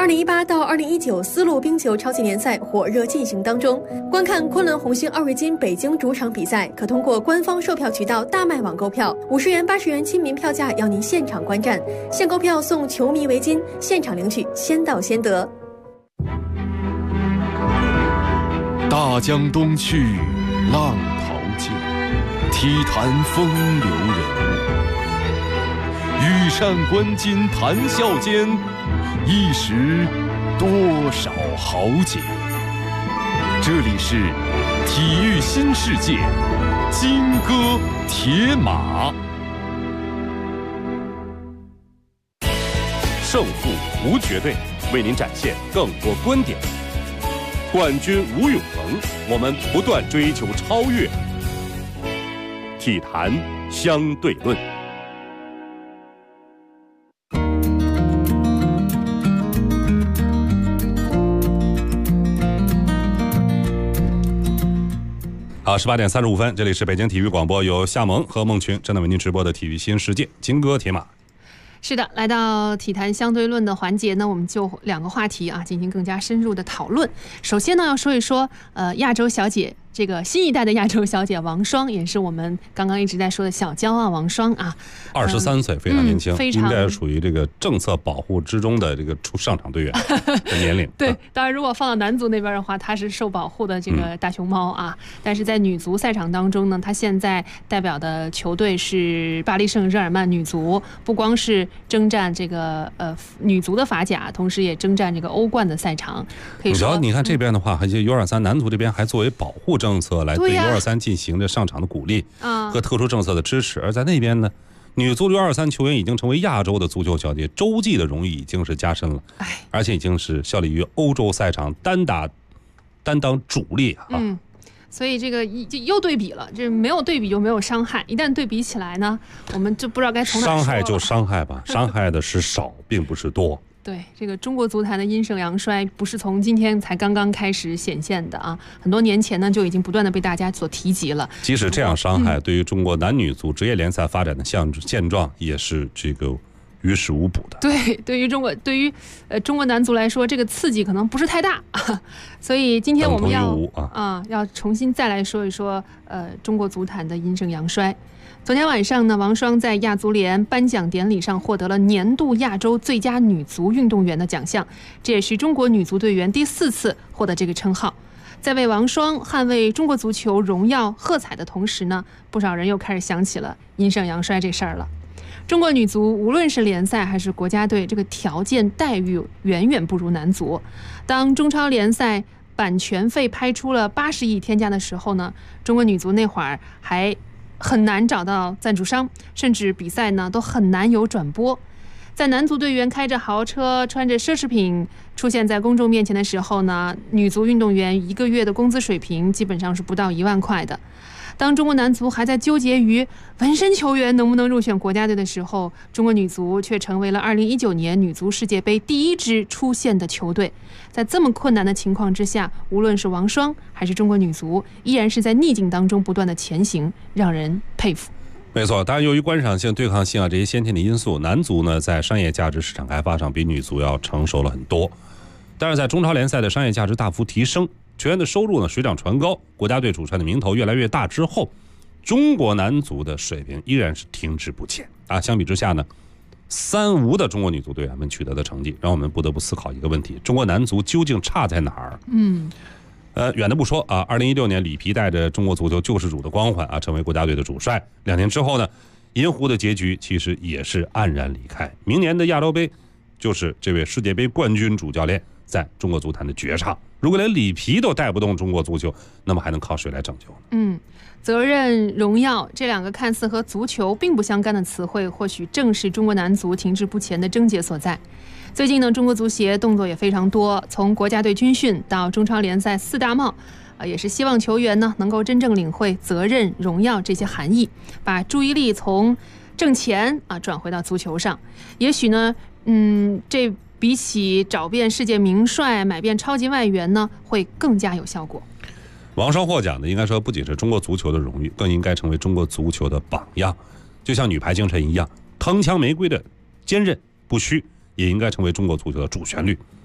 Q: 2018到2019丝路冰球超级联赛火热进行当中。观看昆仑红星奥瑞金北京主场比赛，可通过官方售票渠道大麦网购票，50元、80元亲民票价，邀您现场观战。现购票送球迷围巾，现场领取，先到先得。
M: 大江东去，浪淘尽，体坛风流人物。羽扇纶巾谈笑间，一时多少豪杰。这里是体育新世界，金戈铁马。
A: 胜负无绝对，为您展现更多观点。冠军无永恒，我们不断追求超越。体坛相对论。好，18点35分，这里是北京体育广播，由夏萌和孟群正在为您直播的体育新世界，金戈铁马。
D: 是的，来到体坛相对论的环节呢，我们就2个话题啊进行更加深入的讨论。首先呢，要说一说亚洲小姐，这个新一代的亚洲小姐王霜，也是我们刚刚一直在说的小骄傲王霜啊
E: ，23岁，非常年轻，
D: 非常
E: 应该属于这个政策保护之中的这个上场队员的年龄。
D: 对，当然如果放到男足那边的话，她是受保护的这个大熊猫啊。但是在女足赛场当中呢，她现在代表的球队是巴黎圣日耳曼女足，不光是征战这个女足的法甲，同时也征战这个欧冠的赛场。可以说，
E: 你看这边的话，还有 U23 男足这边还作为保护政策来对 U23 进行着上场的鼓励和特殊政策的支持，而在那边呢，女足 U23 球员已经成为亚洲的足球小姐，洲际的荣誉已经是加深了，而且已经是效力于欧洲赛场，担当主力啊。
D: 所以这个又对比了，这没有对比就没有伤害，一旦对比起来呢，我们就不知道该从哪说了。
E: 伤害就伤害吧，伤害的是少，并不是多。
D: 对，这个中国足坛的阴盛阳衰不是从今天才刚刚开始显现的啊，很多年前呢就已经不断的被大家所提及了。
E: 即使这样伤害，对于中国男女足职业联赛发展的现状也是这个于事无补的。
D: 对，对于中国男足来说，这个刺激可能不是太大，所以今天我们要重新再来说一说中国足坛的阴盛阳衰。昨天晚上呢，王霜在亚足联颁奖典礼上获得了年度亚洲最佳女足运动员的奖项，这也是中国女足队员第4次获得这个称号。在为王霜捍卫中国足球荣耀喝彩的同时呢，不少人又开始想起了阴盛阳衰这事儿了。中国女足无论是联赛还是国家队，这个条件待遇远远不如男足。当中超联赛版权费拍出了80亿天价的时候呢，中国女足那会儿还很难找到赞助商，甚至比赛呢都很难有转播。在男足队员开着豪车、穿着奢侈品出现在公众面前的时候呢，女足运动员1个月的工资水平基本上是不到1万块的。当中国男足还在纠结于纹身球员能不能入选国家队的时候，中国女足却成为了2019年女足世界杯第1支出现的球队。在这么困难的情况之下，无论是王霜还是中国女足，依然是在逆境当中不断的前行，让人佩服。
E: 没错，当然由于观赏性、对抗性这些先天的因素，男足呢在商业价值市场开发上比女足要成熟了很多。但是在中超联赛的商业价值大幅提升，球员的收入呢水涨船高，国家队主帅的名头越来越大之后，中国男足的水平依然是停滞不前啊。相比之下呢，3无的中国女足队员们取得的成绩，让我们不得不思考一个问题：中国男足究竟差在哪儿？远的不说啊，2016年里皮带着中国足球救世主的光环啊，成为国家队的主帅。2年之后呢，银狐的结局其实也是黯然离开。明年的亚洲杯，就是这位世界杯冠军主教练在中国足坛的绝唱。如果连里皮都带不动中国足球，那么还能靠谁来拯救呢？
D: 责任、荣耀这2个看似和足球并不相干的词汇，或许正是中国男足停滞不前的症结所在。最近呢，中国足协动作也非常多，从国家队军训到中超联赛4大帽，也是希望球员呢能够真正领会责任、荣耀这些含义，把注意力从挣钱转回到足球上。也许呢，这比起找遍世界名帅、买遍超级外援呢，会更加有效果。
E: 王霜获奖的应该说不仅是中国足球的荣誉，更应该成为中国足球的榜样。就像女排精神一样，铿锵玫瑰的坚韧不虚，也应该成为中国足球的主旋律。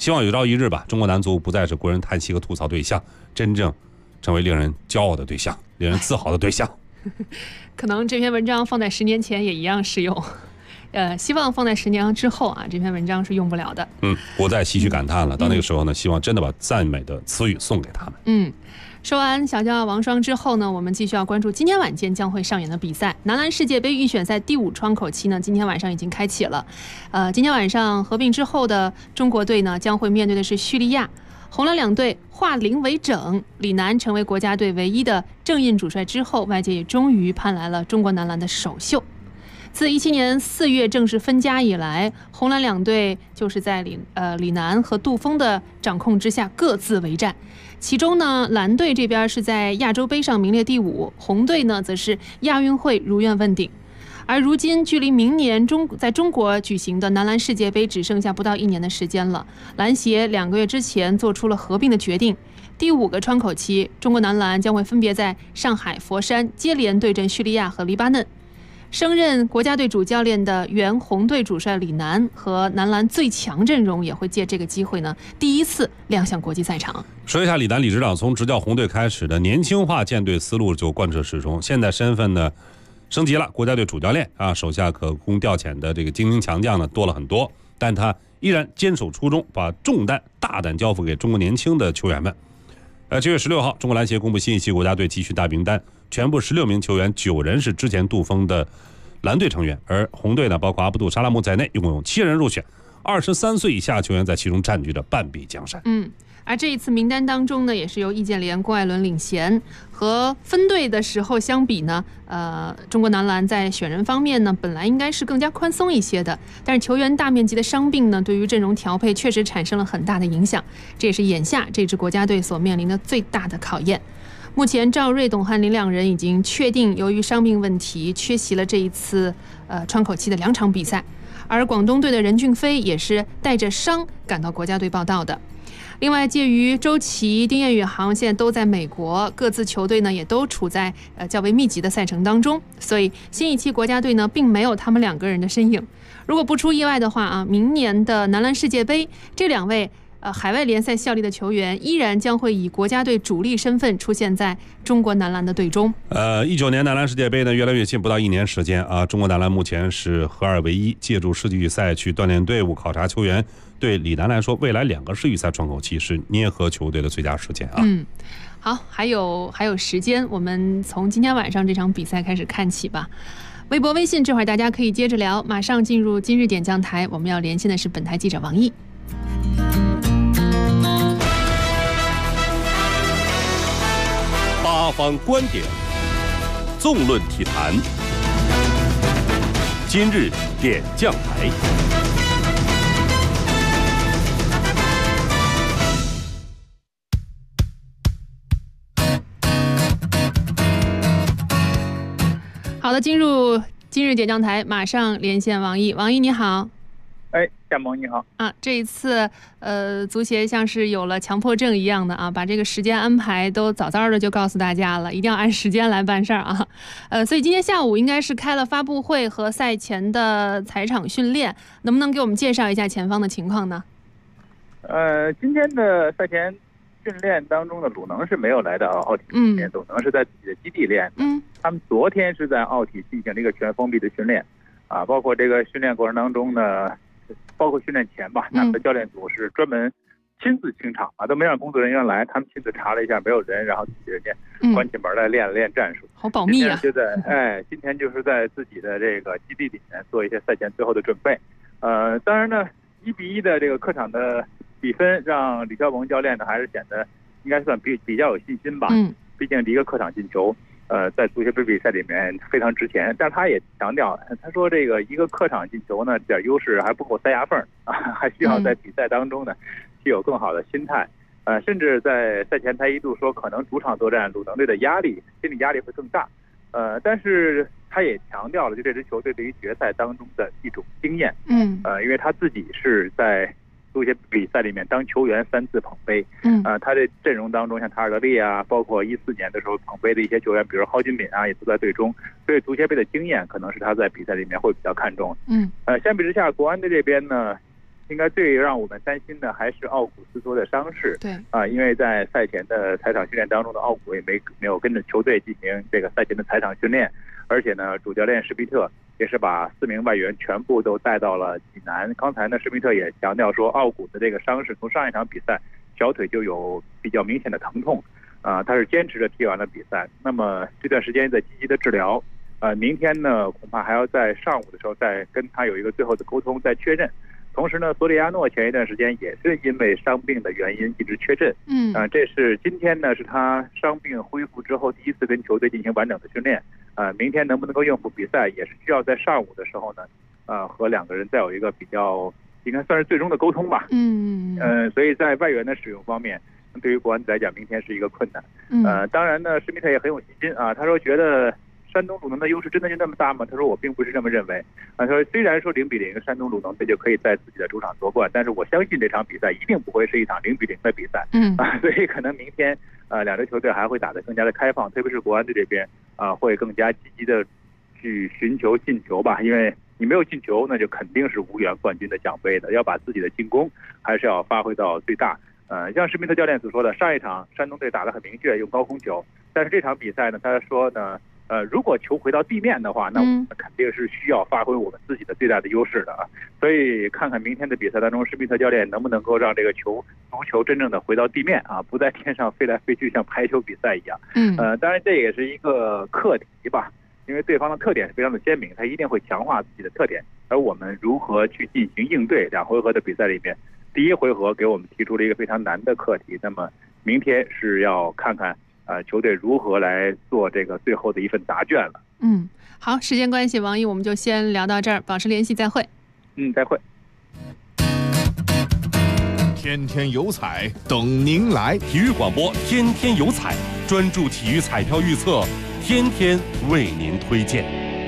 E: 希望有朝一日吧，中国男足不再是国人叹息和吐槽对象，真正成为令人骄傲的对象，令人自豪的对象。
D: 可能这篇文章放在10年前也一样适用。希望放在10年之后啊，这篇文章是用不了的。
E: 我再唏嘘感叹了。到那个时候呢，希望真的把赞美的词语送给他们。
D: 说完小骄傲王霜之后呢，我们继续要关注今天晚间将会上演的比赛。男篮世界杯预选赛第5窗口期呢，今天晚上已经开启了。今天晚上合并之后的中国队呢，将会面对的是叙利亚。红蓝两队化零为整，李楠成为国家队唯一的正印主帅之后，外界也终于盼来了中国男篮的首秀。自17年4月正式分家以来，红蓝两队就是在李楠和杜锋的掌控之下各自为战。其中呢，蓝队这边是在亚洲杯上名列第5，红队呢则是亚运会如愿问鼎。而如今距离明年在中国举行的男篮世界杯只剩下不到1年的时间了，篮协2个月之前做出了合并的决定。第5个窗口期，中国男篮将会分别在上海、佛山接连对阵叙利亚和黎巴嫩。升任国家队主教练的原红队主帅李楠和男篮最强阵容也会借这个机会呢，第一次亮相国际赛场。
E: 说一下李楠李指导从执教红队开始的年轻化建队思路就贯彻始终，现在身份呢升级了，国家队主教练啊，手下可供调遣的这个精英强将呢多了很多，但他依然坚守初衷，把重担大胆交付给中国年轻的球员们。7月16号，中国篮协公布新一期国家队集训大名单，全部16名球员，9人是之前杜锋的蓝队成员，而红队呢，包括阿卜杜沙拉木在内，一共有7人入选，23岁以下球员在其中占据着半壁江山。
D: 而这一次名单当中呢，也是由易建联、郭艾伦领衔。和分队的时候相比呢，中国男篮在选人方面呢，本来应该是更加宽松一些的，但是球员大面积的伤病呢，对于阵容调配确实产生了很大的影响，这也是眼下这支国家队所面临的最大的考验。目前赵睿、董瀚林2人已经确定由于伤病问题缺席了这一次窗口期的2场比赛，而广东队的任骏飞也是带着伤赶到国家队报到的。另外，介于周琦、丁彦雨航现在都在美国，各自球队呢也都处在较为密集的赛程当中，所以新一期国家队呢并没有他们2个人的身影。如果不出意外的话啊，明年的男篮世界杯，这2位海外联赛效力的球员依然将会以国家队主力身份出现在中国男篮的队中。
E: 19年男篮世界杯呢越来越近，不到1年时间啊，中国男篮目前是合2为1，借助世锦赛去锻炼队伍、考察球员。对李楠来说，未来2个世预赛窗口期是捏合球队的最佳时间啊。
D: 好，还有时间，我们从今天晚上这场比赛开始看起吧。微博、微信这会儿大家可以接着聊，马上进入今日点将台，我们要连线的是本台记者王毅。
A: 八方观点，纵论体坛，今日点将台。
D: 好的，进入今日点将台，马上连线王毅。王毅你好。
S: 夏萌你好
D: 啊，这一次足协像是有了强迫症一样的啊，把这个时间安排都早早的就告诉大家了，一定要按时间来办事儿啊。所以今天下午应该是开了发布会和赛前的踩场训练，能不能给我们介绍一下前方的情况呢？
S: 今天的赛前训练当中的鲁能是没有来到奥体训练，鲁能是在自己的基地练的。他们昨天是在奥体进行了一个全封闭的训练啊，包括这个训练过程当中呢，包括训练前吧，他们的教练组是专门亲自清场啊，都没让工作人员来，他们亲自查了一下没有人，然后自己人家关起门来练了练战术。
D: 好保密啊！
S: 今天就是在自己的这个基地里面做一些赛前最后的准备。当然呢，1-1的这个客场的比分让李霄鹏教练呢还是显得应该算比较有信心吧。毕竟一个客场进球，在足协杯比赛里面非常值钱。但是他也强调，他说这个一个客场进球呢，这点优势还不够塞牙缝啊，还需要在比赛当中呢具有更好的心态。甚至在赛前他一度说，可能主场作战鲁能队的心理压力会更大。但是他也强调了，就这支球队对于决赛当中的一种经验。因为他自己是在足协比赛里面当球员3次捧杯。他这阵容当中，像塔尔德利啊，包括14年的时候捧杯的一些球员，比如蒿俊闵啊，也都在队中。所以足协杯的经验可能是他在比赛里面会比较看重。相比之下，国安队这边呢， 应该最让我们担心的还是奥古斯托的伤势。
D: 对
S: 因为在赛前的踩场训练当中的奥古也没有跟着球队进行这个赛前的踩场训练，而且呢，主教练施密特也是把4名外援全部都带到了济南。刚才呢，施密特也强调说，奥古的这个伤势从上一场比赛小腿就有比较明显的疼痛，他是坚持着踢完了比赛。那么这段时间在积极的治疗，明天呢恐怕还要在上午的时候再跟他有一个最后的沟通，再确认。同时呢，索里亚诺前一段时间也是因为伤病的原因一直缺阵，这是今天呢是他伤病恢复之后第一次跟球队进行完整的训练，明天能不能够应付比赛，也是需要在上午的时候呢，和2个人再有一个比较应该算是最终的沟通吧，所以在外援的使用方面，对于国安来讲，明天是一个困难，当然呢，施密特也很有信心啊，他说觉得山东鲁能的优势真的就那么大吗？他说我并不是这么认为。他说虽然说0-0山东鲁能队就可以在自己的主场夺冠，但是我相信这场比赛一定不会是一场0-0的比赛。所以可能明天2支球队还会打得更加的开放，特别是国安队这边会更加积极的去寻求进球吧，因为你没有进球，那就肯定是无缘冠军的奖杯的。要把自己的进攻还是要发挥到最大。像施密特教练所说的，上一场山东队打得很明确，用高空球，但是这场比赛呢，他说呢。如果球回到地面的话，那我们肯定是需要发挥我们自己的最大的优势的啊。所以看看明天的比赛当中，施密特教练能不能够让这个足球真正的回到地面啊，不在天上飞来飞去，像排球比赛一样。当然这也是一个课题吧，因为对方的特点是非常的鲜明，他一定会强化自己的特点，而我们如何去进行应对？2回合的比赛里面，第1回合给我们提出了一个非常难的课题，那么明天是要看看。球队如何来做这个最后的一份答卷了？
D: 好，时间关系，王毅我们就先聊到这儿，保持联系，再会。
S: 再会。
M: 天天有彩等您来，
A: 体育广播天天有彩，专注体育彩票预测，天天为您推荐。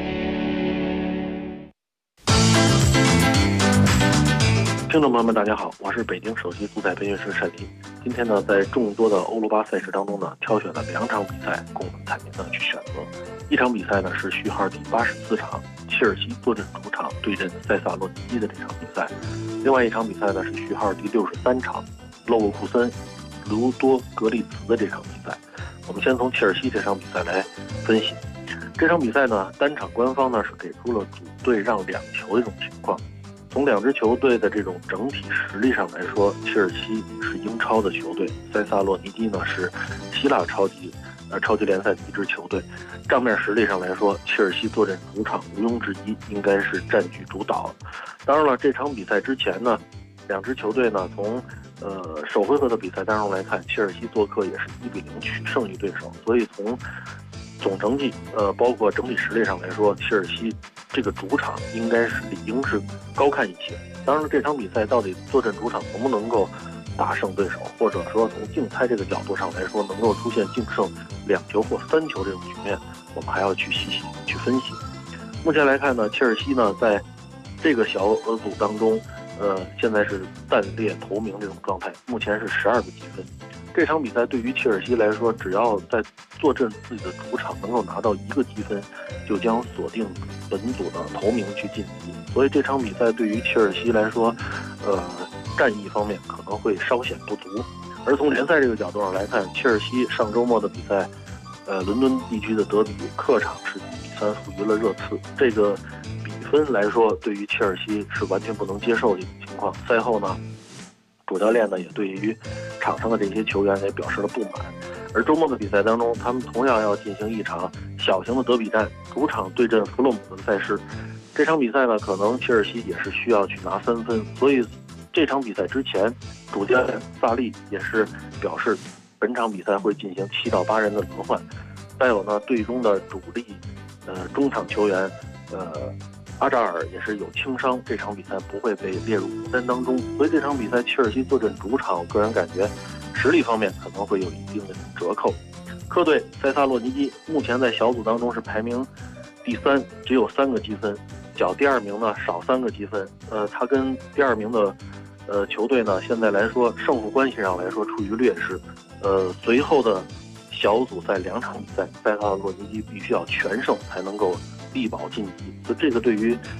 T: 听众朋友们，大家好，我是北京首席足彩培训师单林。今天呢，在众多的欧罗巴赛事当中呢，挑选了2场比赛供我们彩民呢去选择。一场比赛呢是序号第84场，切尔西坐镇主场对阵塞萨洛尼基的这场比赛；另外一场比赛呢是序号第63场，勒沃库森卢多格利茨的这场比赛。我们先从切尔西这场比赛来分析。这场比赛呢，单场官方呢是给出了主队让2球的这种情况。从2支球队的这种整体实力上来说，切尔西是英超的球队，塞萨洛尼基呢是希腊超级联赛的一支球队。账面实力上来说，切尔西坐镇主场毋庸置疑应该是占据主导。当然了，这场比赛之前呢，2支球队呢从首回合的比赛当中来看，切尔西做客也是1-0取胜于对手，所以从总成绩包括整体实力上来说，切尔西这个主场应该是理应是高看一些。当然了，这场比赛到底坐镇主场能不能够大胜对手，或者说从竞猜这个角度上来说能够出现净胜2球或3球这种局面，我们还要去细细去分析。目前来看呢，切尔西呢在这个小组当中现在是暂列头名这种状态，目前是12个积分。这场比赛对于切尔西来说，只要在坐镇自己的主场能够拿到1个积分，就将锁定本组的头名去晋级。所以这场比赛对于切尔西来说，战役方面可能会稍显不足。而从联赛这个角度上来看，切尔西上周末的比赛，伦敦地区的德比客场是1-3负于了热刺，这个比分来说，对于切尔西是完全不能接受的一种情况。赛后呢，主教练呢也对于场上的这些球员也表示了不满。而周末的比赛当中，他们同样要进行一场小型的德比战，主场对阵弗洛姆的赛事。这场比赛呢，可能切尔西也是需要去拿3分，所以这场比赛之前，主教练萨利也是表示，本场比赛会进行7到8人的轮换。再有呢，队中的主力中场球员阿扎尔也是有轻伤，这场比赛不会被列入名单当中。所以这场比赛切尔西坐镇主场，我个人感觉实力方面可能会有一定的折扣。客队塞萨洛尼基目前在小组当中是排名第3，只有3个积分，较第2名呢少3个积分。他跟第2名的球队呢，现在来说胜负关系上来说处于劣势。随后的小组赛2场比赛，塞萨洛尼基必须要全胜才能够力保晋级。所以这个对于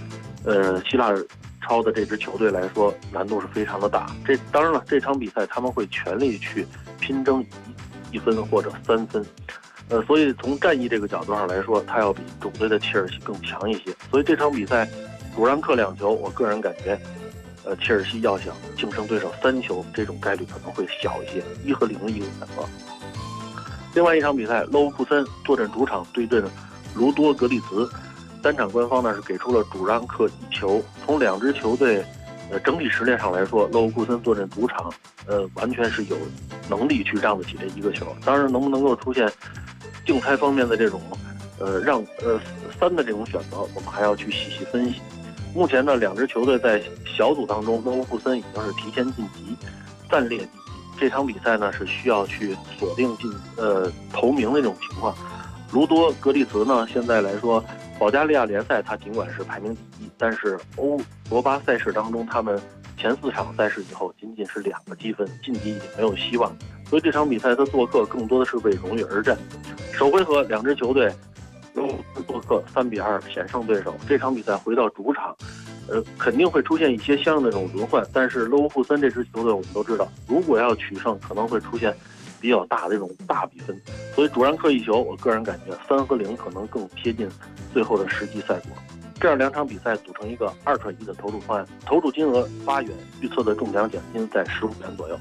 T: 希腊超的这支球队来说，难度是非常的大。当然了，这场比赛他们会全力去拼争1分或者3分。所以从战役这个角度上来说，他要比主队的切尔西更强一些。所以这场比赛主让客2球，我个人感觉，切尔西要想净胜对手3球，这种概率可能会小一些，1和0一个选择。另外一场比赛，勒沃库森坐镇主场对阵卢多格利茨，3场官方呢是给出了主让客1球。从2支球队整体实力上来说，勒沃库森坐镇主场，完全是有能力去让得起这1个球。当然，能不能够出现竞猜方面的这种让3的这种选择，我们还要去细细分析。目前呢，2支球队在小组当中，勒沃库森已经是提前晋级，暂列第一。这场比赛呢是需要去锁定头名的这种情况。卢多格利茨呢，现在来说，保加利亚联赛它尽管是排名第1，但是欧罗巴赛事当中，他们前4场赛事以后仅仅是2个积分，晋级已经没有希望。所以这场比赛他做客更多的是为荣誉而战。首回合2支球队做客3-2险胜对手。这场比赛回到主场，肯定会出现一些相应的这种轮换。但是勒沃库森这支球队我们都知道，如果要取胜，可能会出现比较大的这种大比分。所以主让客1球，我个人感觉3和0可能更贴近最后的实际赛果。这样2场比赛组成一个2-1的投注方案，投注金额8元，预测的中奖奖金在15元左右。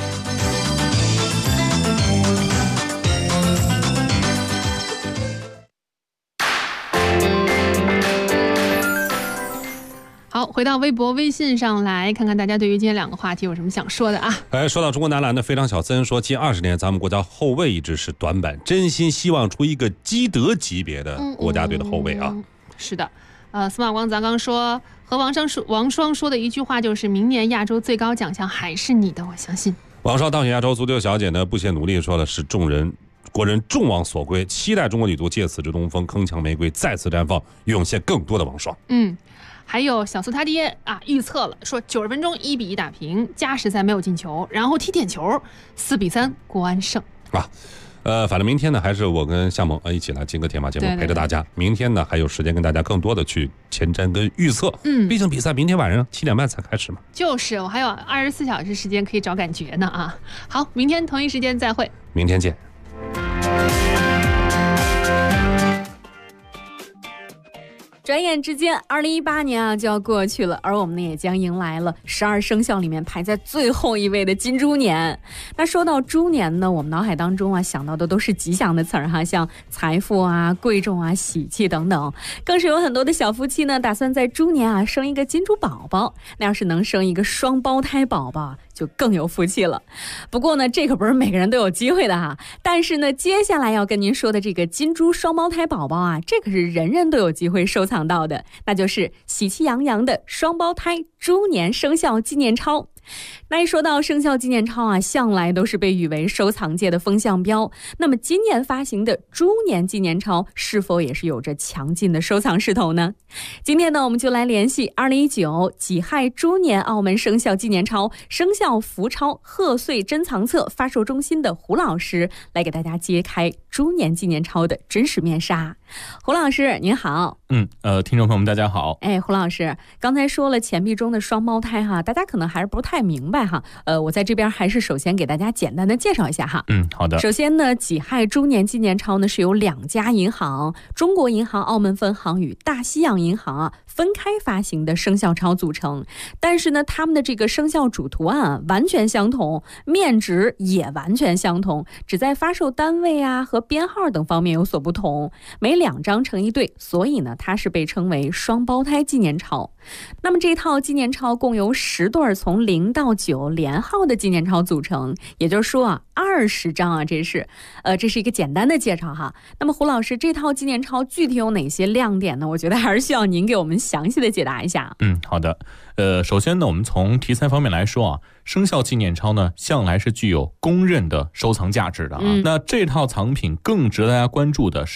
D: 好，回到微博、微信上来看看大家对于今天2个话题有什么想说的啊？
E: 说到中国男篮的非常小森说，近20年咱们国家后卫一直是短板，真心希望出一个基德级别的国家队的后卫啊。
D: 是的，司马光咱刚说和王霜说的一句话就是明年亚洲最高奖项还是你的，我相信。
E: 王霜当选亚洲足球小姐呢，不懈努力说的是国人众望所归，期待中国女足借此之东风，铿锵玫瑰再次绽放，涌现更多的王霜。
D: 还有小苏他爹啊，预测了说90分钟1-1打平，加时赛没有进球，然后踢点球，4-3国安胜
E: 啊。反正明天呢，还是我跟夏萌一起来金戈铁马节目陪着大家。明天呢，还有时间跟大家更多的去前瞻跟预测。毕竟比赛明天晚上7点半才开始嘛。就是我还有24小时时间可以找感觉呢啊。好，明天同一时间再会。明天见。
H: 转眼之间，2018年啊就要过去了，而我们呢也将迎来了12生肖里面排在最后一位的金猪年。那说到猪年呢，我们脑海当中啊想到的都是吉祥的词儿哈，像财富啊、贵重啊、喜气等等。更是有很多的小夫妻呢，打算在猪年啊生一个金猪宝宝。那要是能生一个双胞胎宝宝，就更有福气了。不过呢，这可不是每个人都有机会的哈。但是呢，接下来要跟您说的这个金猪双胞胎宝宝啊，这可是人人都有机会收藏到的，那就是喜气洋洋的双胞胎猪年生肖纪念钞。那一说到生肖纪念钞啊，向来都是被誉为收藏界的风向标。那么今年发行的猪年纪念钞是否也是有着强劲的收藏势头呢？今天呢，我们就来联系2019己亥猪年澳门生肖纪念钞生肖福钞贺岁珍藏册发售中心的胡老师，来给大家揭开猪年纪念钞的真实面纱。胡老师您好。
U: 听众朋友们大家好。
H: 胡老师刚才说了钱币中的双胞胎哈，大家可能还是不太明白哈。我在这边还是首先给大家简单的介绍一下哈。
U: 好的。
H: 首先呢，己亥猪年纪念钞呢是由2家银行，中国银行澳门分行与大西洋银行啊分开发行的生肖钞组成。但是呢，他们的这个生肖主图案啊完全相同，面值也完全相同，只在发售单位啊和编号等方面有所不同。每2张成一对，所以呢，它是被称为双胞胎纪念钞。那么这套纪念钞共由10对从0到9连号的纪念钞组成，也就是说啊，20张啊，这是一个简单的介绍哈。那么胡老师，这套纪念钞具体有哪些亮点呢？我觉得还是需要您给我们详细的解答一下。
U: 好的。首先呢，我们从题材方面来说啊，生肖纪念钞呢向来是具有公认的收藏价值的啊。那这套藏品更值得大家关注的是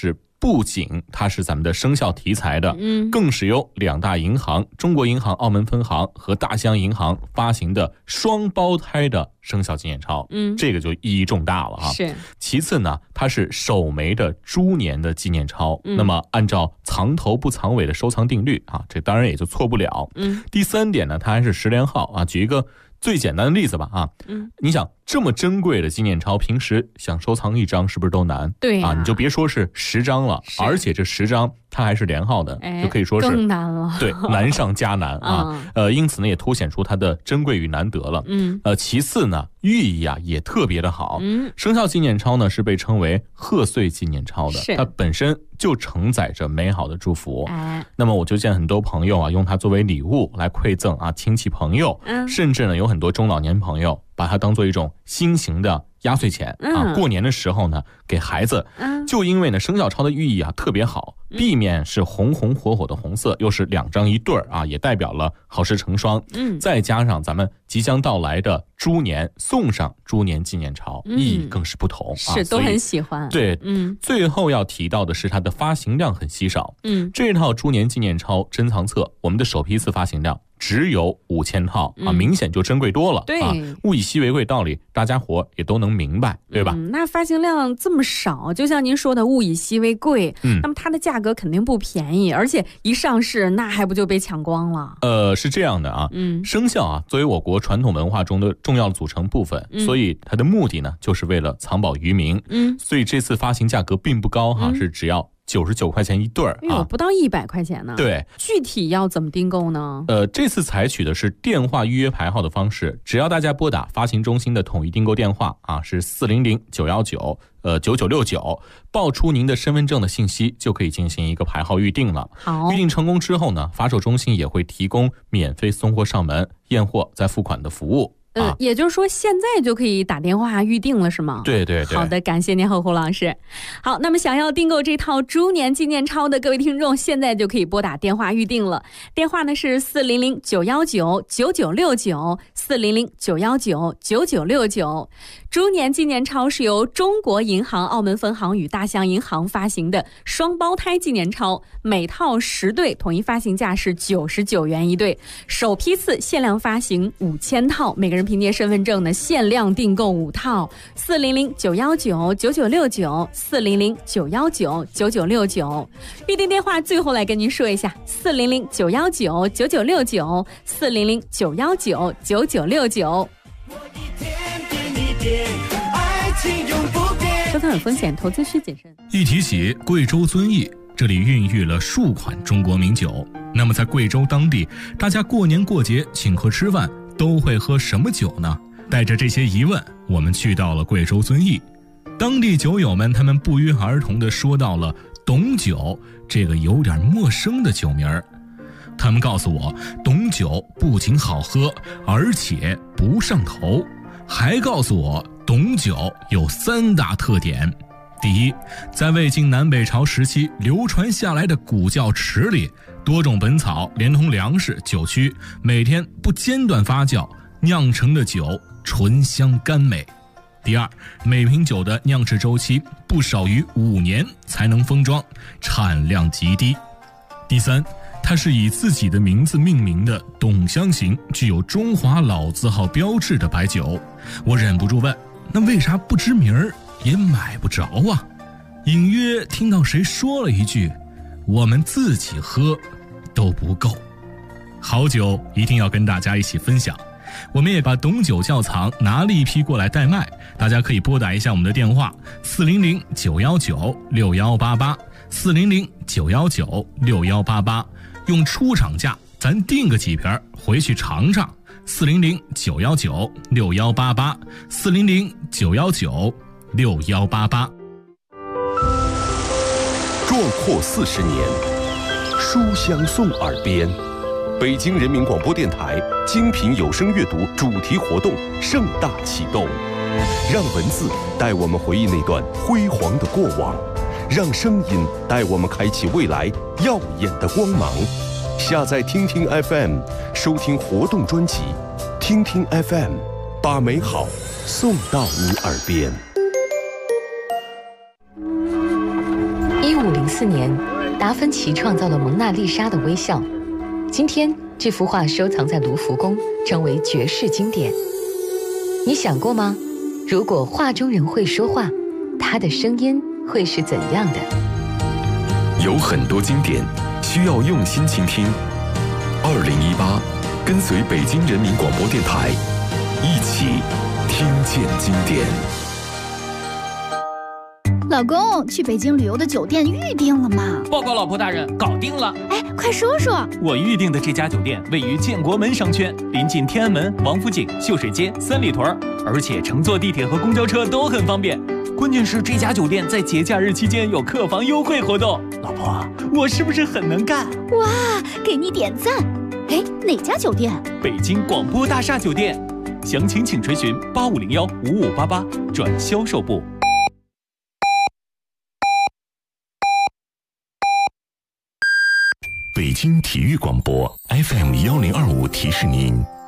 U: 不仅它是咱们的生肖题材的，更是由2大银行中国银行澳门分行和大西洋银行发行的双胞胎的生肖纪念钞，这个就意义重大了啊。
D: 是。
U: 其次呢，它是首枚的猪年的纪念钞，那么按照藏头不藏尾的收藏定律啊，这当然也就错不了。第3点呢，它还是10连号啊。举一个最简单的例子吧啊，你想这么珍贵的纪念钞，平时想收藏1张是不是都难？
D: 对
U: 啊，你就别说是10张了，而且这10张它还是连号的，就可以说是
D: 更难了。
U: 对，难上加难啊。因此呢，也凸显出它的珍贵与难得了。其次呢，寓意啊也特别的好。生肖纪念钞呢是被称为贺岁纪念钞的，它本身就承载着美好的祝福。那么我就见很多朋友啊，用它作为礼物来馈赠啊亲戚朋友，甚至呢有很多中老年朋友把它当做一种新型的压岁钱啊，过年的时候呢给孩子。就因为呢生肖钞的寓意啊特别好，地面是红红火火的红色，又是2张一对儿啊，也代表了好事成双。再加上咱们即将到来的猪年，送上猪年纪念钞，意义更是不同。
D: 是都很喜欢。
U: 对，最后要提到的是它的发行量很稀少。这套猪年纪念钞珍藏册，我们的首批次发行量只有5000套啊，明显就珍贵多了。
D: 对
U: 啊，物以稀为贵道理，大家伙也都能明白，对吧？
D: 那发行量这么少，就像您说的物以稀为贵，那么它的价格肯定不便宜，而且一上市那还不就被抢光了？
U: 是这样的啊，生肖啊作为我国传统文化中的重要的组成部分，所以它的目的呢就是为了藏宝于民。所以这次发行价格并不高哈，是只要99块钱一对儿啊，
D: 不到100块钱呢。
U: 对，
D: 具体要怎么订购呢？
U: 这次采取的是电话预约排号的方式，只要大家拨打发行中心的统一订购电话啊，是400-919-9969，报出您的身份证的信息，就可以进行一个排号预定了。
D: 好，
U: 预定成功之后呢，发售中心也会提供免费送货上门、验货再付款的服务。
D: 也就是说现在就可以打电话预定了是吗？
U: 对对对。
D: 好的，感谢您侯老师。好，那么想要订购这套猪年纪念钞的各位听众，现在就可以拨打电话预定了。电话呢是400-919-9969，400-919-9969。猪年纪念钞是由中国银行澳门分行与大西洋银行发行的双胞胎纪念钞，每套10对，统一发行价是99元一对，首批次限量发行5000套，每个人凭借身份证呢限量订购5套。400-919-9969，400-919-9969。预定电话最后来跟您说一下，400-919-9969，400-919-9969。收藏有风险，投资需谨慎。
K: 一提起贵州遵义，这里孕育了数款中国名酒。那么在贵州当地，大家过年过节请客吃饭都会喝什么酒呢？带着这些疑问，我们去到了贵州遵义。当地酒友们他们不约而同地说到了董酒这个有点陌生的酒名儿。他们告诉我，董酒不仅好喝，而且不上头，还告诉我董酒有3大特点。第一，在魏晋南北朝时期流传下来的古窖池里，多种本草连同粮食、酒曲，每天不间断发酵酿成的酒醇香甘美。第二，每瓶酒的酿制周期不少于5年才能封装，产量极低。第三，它是以自己的名字命名的董香型，具有中华老字号标志的白酒。我忍不住问，那为啥不知名儿也买不着啊？隐约听到谁说了一句，我们自己喝都不够。好酒一定要跟大家一起分享，我们也把董酒窖藏拿了一批过来代卖，大家可以拨打一下我们的电话400-919-6188，400-919-6188，用出厂价咱订个几瓶回去尝尝。400-919-6188，400-919-6188。
A: 壮阔40年，书香送耳边。北京人民广播电台精品有声阅读主题活动盛大启动，让文字带我们回忆那段辉煌的过往，让声音带我们开启未来耀眼的光芒。下载听听 FM， 收听活动专辑，听听 FM， 把美好送到你耳边。
B: 1504年，达芬奇创造了蒙娜丽莎的微笑。今天，这幅画收藏在卢浮宫，成为绝世经典。你想过吗？如果画中人会说话，他的声音会是怎样的？
A: 有很多经典需要用心倾听。2018，跟随北京人民广播电台，一起听见经典。
V: 老公，去北京旅游的酒店预定了吗？
W: 报告老婆大人，搞定了。
V: 哎，快说说。
W: 我预定的这家酒店位于建国门商圈，临近天安门、王府井、秀水街、三里屯，而且乘坐地铁和公交车都很方便。关键是这家酒店在节假日期间有客房优惠活动。老婆，我是不是很能干？
V: 哇，给你点赞。哎，哪家酒店？
W: 北京广播大厦酒店。详情请垂询8501-5588转销售部。
A: 北京体育广播 FM1025提示您，